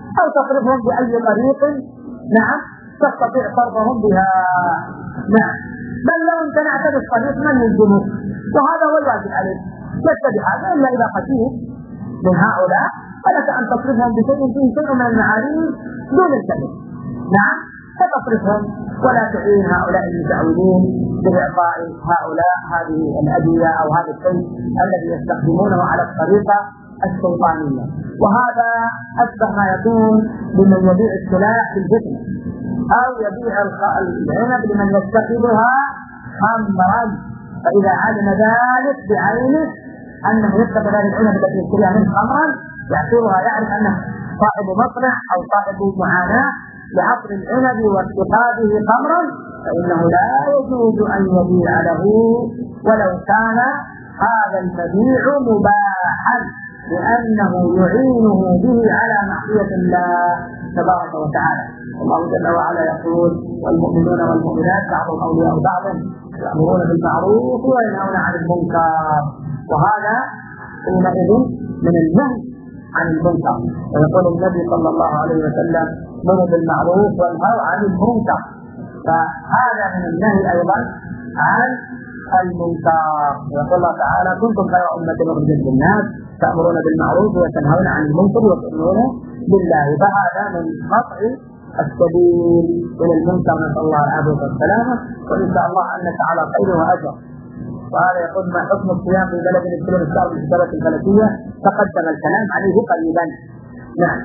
أو تصرفهم بأي طريق نعم تستطيع صرفهم بها. نعم بل لو امتنعت بالطريق من يلزمك، وهذا هو الواجب عليك. لست بهذا إلا إذا خشيت من هؤلاء فلك أن تصرفهم بشيء فيه شيء من المعاريف دون الكذب. نعم فتصرفهم ولا تعين هؤلاء المتأولين بإعطاء هؤلاء هذه الأدوية أو هذا الشيء الذي يستخدمونه على الطريقة الشيطانية. وهذا أشبه ما يكون بمن يبيع السلاح في الفتنة أو يبيع العنب لمن يتخذها خمرا، فإذا علم ذلك بعينه أنه يتخذ هذه العنب التي يشتريها منه خمرا يعتبرها، يعرف أنه صاحب مصنع أو صاحب معاناة لعصر العنب واتخاذه خمرا، فإنه لا يجوز أن يبيع له ولو كان هذا المبيع مباحا، لأنه يعينه به على معصية الله تبارك وتعالى. الله جل وعلا يقول: والمؤمنون والمؤمنات بعضهم أولياء بعض يأمرون بالمعروف وينهون عن المنكر. وهذا حينئذ من النهي عن المنكر، ويقول النبي صلى الله عليه وسلم: مروا بالمعروف وانهوا عن المنكر، فهذا من النهي أيضا عن المنكر. يقول الله تعالى: كنتم خير أمة أخرجت للناس تأمرون بالمعروف وتنهون عن المنكر وتؤمنون بالله. فهذا من قطع السبيل إلى المنكر، نسأل الله العافية والسلامة، وإن شاء الله أنك على خير وأجر. وهذا يقول: ما حكم الصيام في بلد يدخلون الشهر بالحسابات الفلكية؟ تقدم الكلام عليه قريبا. نعم.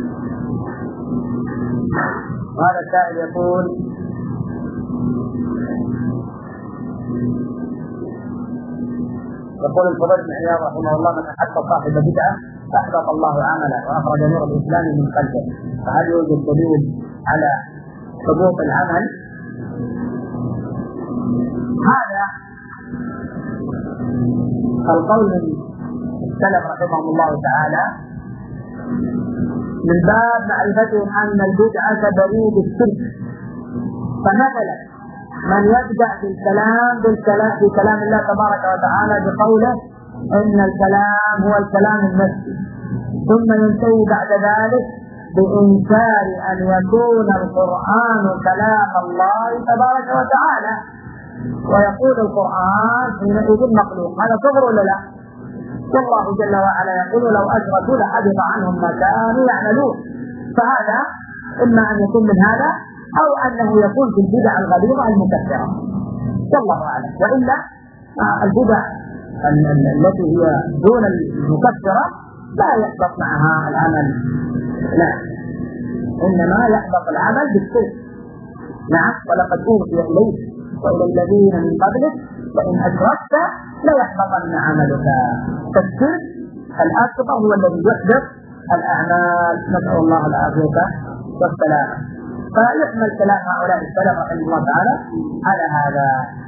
وهذا السائل يقول: يقول الفضيل بن عياض رحمه الله: من أحب صاحب بدعة أحبط الله عمله وأخرج نور الإسلام من قلبه، فهل يوجد دليل على حبوط العمل؟ هذا القول من السلف رحمهم الله تعالى من باب معرفتهم أن البدعة بريد الشرك. فمثلا من يبدأ بالكلام بالكلام بكلام الله تبارك وتعالى بقوله إن الكلام هو الكلام النفسي، ثم ينتهي بعد ذلك بإنكار أن يكون القرآن كلام الله تبارك وتعالى، ويقول القرآن حينئذ مخلوق. هذا كفر ولا لا؟ والله جل وعلا يقول: لو أشركوا لحبط عنهم ما كانوا يعملون. فهذا إما أن يكون من هذا أو أنه يكون في البدع الغليظة المكفرة، والله أعلم. وإلا البدع التي هي دون المكفرة لا يحبط معها العمل، لا، إنما يحبط العمل بالشرك. نعم. ولقد أوحي إليك وإلى الذين من قبلك وإن أشركت ليحبطن عملك. فالشرك الأكبر هو الذي يحبط الأعمال، نسأل الله العافية والسلامة. فيحمل كلام هؤلاء السلف رحمه الله تعالى على هذا.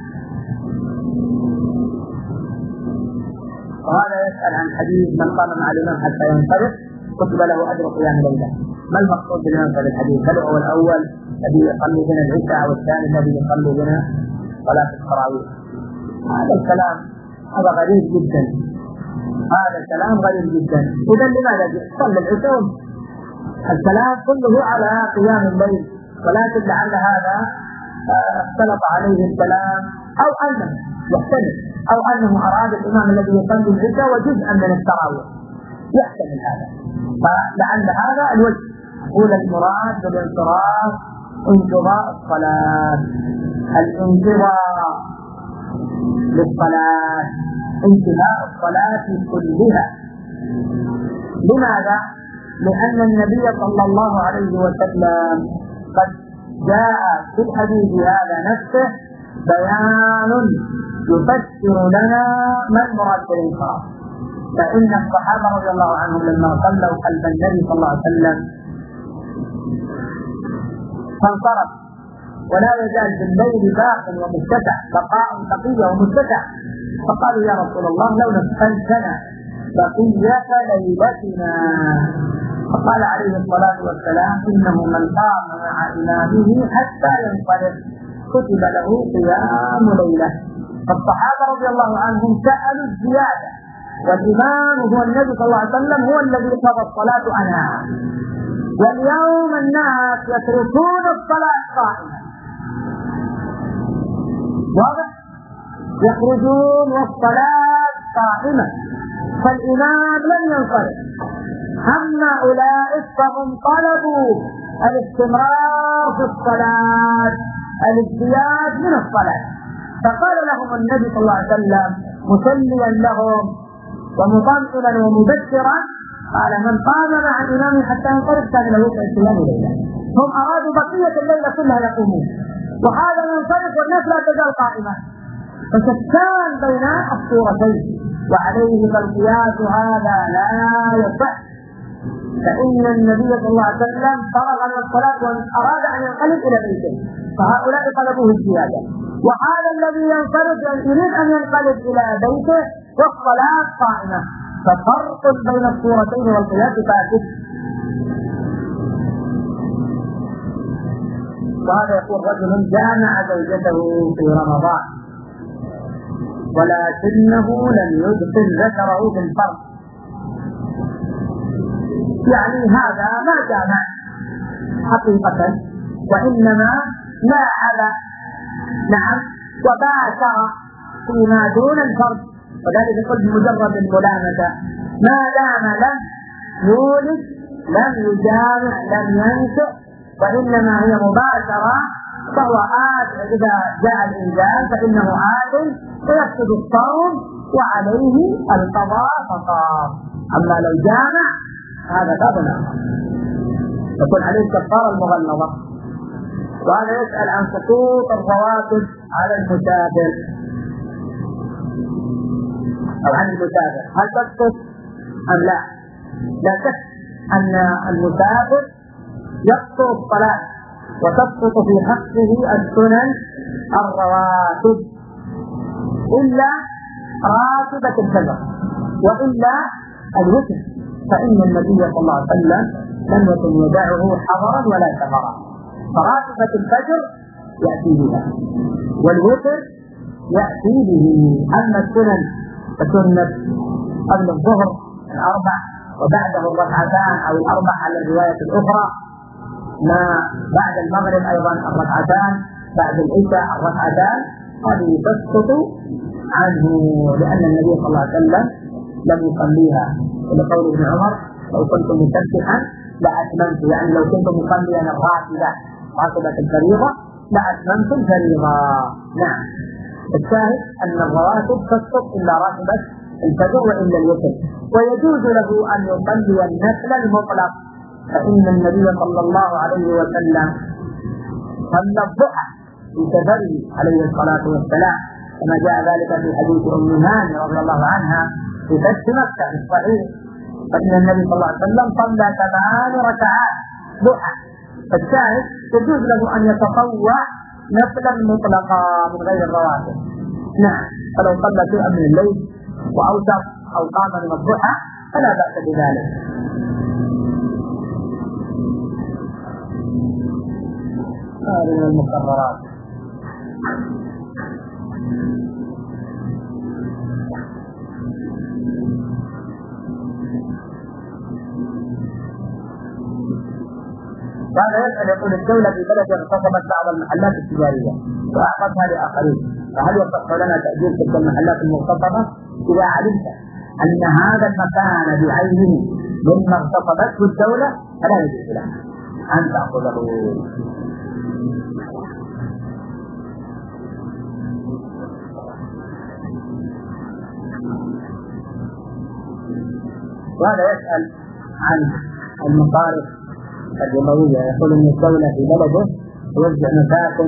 وهذا يسأل عن حديث: من قام مع الإمام حتى ينصرف كتب له أجر قيام ليلة. ما المقصود بالإمام في الحديث؟ هل هو الأول الذي يصلي بنا العشاء أو الثاني الذي يصلي بنا صلاة التراويح؟ هذا الكلام هذا غريب جدا، هذا الكلام غريب جدا. إذا لماذا صلى العشاء؟ الكلام كله على قيام الليل، ولكن لعل هذا اختلط عليه الكلام، أو أنه يحتمل أو أنه أراد الإمام الذي يصلي العشاء وجزءا من التراويح، يحتمل هذا. فلعل هذا الوجه. يقول: المراد بالانصراف انقضاء الصلاة، الانقضاء للصلاة، انتهاء الصلاة كلها. لماذا؟ لأن النبي صلى الله عليه وسلم قد جاء في الحديث هذا نفسه بيان يفسر لنا ما المراد بالانصراف. فإن الصحابة رضي الله عنهم لما صلوا خلف النبي صلى الله عليه وسلم فانصرف، ولا يزال في الليل باق ومتسع، بقاء بقية ومتسع، فقالوا: يا رسول الله لو نسألتنا بقية ليلتنا. فقال عليه الصلاة والسلام: إنه من قام مع إمامه حتى ينصرف كتب له قيام ليلة. فالصحابة رضي الله عنهم سألوا الزيادة، والإمام هو النبي صلى الله عليه وسلم هو الذي قضى الصلاة عنها. واليوم الناس يتركون الصلاة قائمة، واضح؟ يخرجون والصلاة قائمة، فالإمام لم ينصرف. أما أولئك فهم طلبوا الاستمرار في الصلاة، الازدياد من الصلاة، فقال لهم النبي صلى الله عليه وسلم مسليا لهم ومطمئنا ومبشرا، قال من قام مع الإمام حتى ينصرف كان له كالصيام ليلة. هم أرادوا بقية الليلة كلها يقومون، وهذا ينصرف والناس لا تزال قائمة، فشتان بين الصورتين، وعليه فالقياس هذا لا يصح، فإن النبي صلى الله عليه وسلم فرغ من الصلاة وأراد أن ينقلب إلى بيته، فهؤلاء طلبوه الزيادة، وهذا الذي ينصرف يريد أن ينقلب إلى بيته والصلاة قائمة، ففرق بين الصورتين والقياس فاسد. وهذا يقول رجل جامع زوجته في رمضان ولكنه لم يدخل ذكره في الفرج، يعني هذا ما جامع حقيقة وإنما لاعب، نعم، وباشر فيما دون الفرج، وذلك يقول بمجرد الملامسة ما دام لم يولد لم يجامع لم ينشأ، وإنما هي مباشرة، فهو آت إذا جاء الإنزال فإنه آت ويفسد الصوم وعليه القضاء فقط. أما لو جامع هذا بابنا يكون عليه الكفارة المغلظة. وهذا يسأل عن سقوط الرواتب على المسافر أو عن المسافر، هل تسقط أم لا؟ لا شك أن المسافر يسقط الصلاة وتسقط في حقه السنن الرواتب إلا راتبة الفجر وإلا الوتر، فإن النبي صلى الله عليه وسلم لم يكن يدعه حضرا ولا سفرا، فراتبة الفجر يأتي بها والوتر يأتي به. أما السنن فسنة قبل الظهر الأربع وبعده الركعتان أو الأربع على الرواية الأخرى، ما بعد المغرب أيضا الركعتان، بعد العشاء الركعتان، هذه تسقط عنه لأن النبي صلى الله عليه وسلم لم يصليها، ولقول ابن عمر لو كنت مسبحا لأتممت، يعني لو كنت مصليا الراتبة راتبة الفريضة لأتممت الفريضة. نعم، الشاهد أن الرواتب تسقط إلا راتبة الفجر وإلا الوتر، ويجوز له أن يصلي النفل المطلق، فإن النبي صلى الله عليه وسلم صلى الضحى في سفره عليه الصلاة والسلام، كما جاء ذلك في حديث أم هاني رضي الله عنها في فتح مكة في الصحيح، فإن النبي صلى الله عليه وسلم صلى ثمان ركعات ضحى، فالشاهد يجوز له أن يتطوع نفلا مطلقا من غير الرواتب. نعم، فلو صلى شيئا من الليل وأوتر أو قام من الضحى فلا بأس بذلك. هذه من المقررات. هذا يسأل يقول الدولة في بلد اغتصبت بعض المحلات التجارية وأعطتها لآخرين، فهل يصح لنا تأجير تلك المحلات المغتصبة؟ إذا علمت أن هذا المكان بعينه مما اغتصبته الدولة فلا يجوز لك أن تأخذه. وهذا يسأل عن المصارف الربوية، يقول أن الدولة في بلده توزع مساكن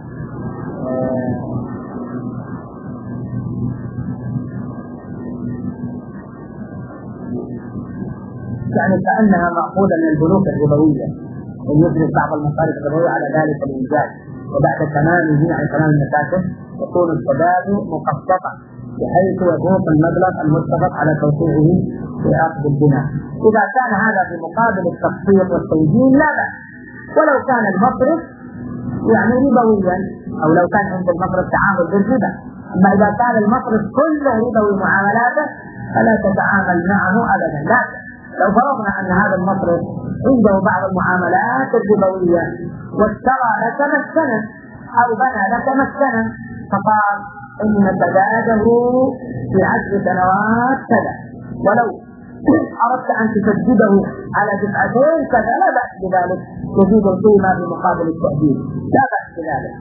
يعني كأنها مأخوذة من البنوك الربوية، ويجري بعض المصارف الربوية على ذلك الإنجاز، وبعد تمامه عن تمام المساكن يكون السداد مقسطا بحيث يفوق المبلغ المتفق على توقيعه في أخذ البناء. إذا كان هذا في مقابل التخطيط والتوجيه لا بأس، ولو كان المصرف يعني ربويا أو لو كان عند المصرف تعامل بالربا. أما إذا كان المصرف كله ربوي معاملاته فلا تتعامل معه أبدا. لا، لو فرضنا أن هذا المصرف عنده بعض المعاملات الربوية واشترى لك مسكنا أو بنى لك مسكنا فقال إن سداده في عشر سنوات كذا، ولو أردت أن تسدده على دفعتين كذا لا بأس بذلك، تزيد القيمة بمقابل التأجيل، لا بأس بذلك.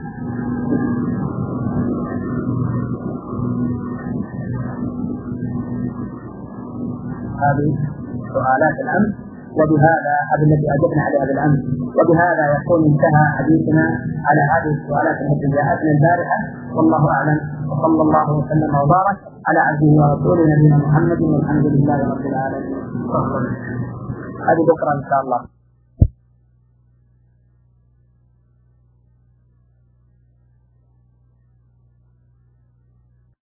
هذه سؤالات الأمس، وبهذا هذا الذي أجبنا عليها بالأمس، وبهذا يكون انتهى حديثنا على هذه السؤالات التي جاءتنا البارحة، والله أعلم، وصلى الله وسلم وبارك على عبده ورسوله نبينا محمد والحمد لله رب العالمين. هذه بكرة إن شاء الله.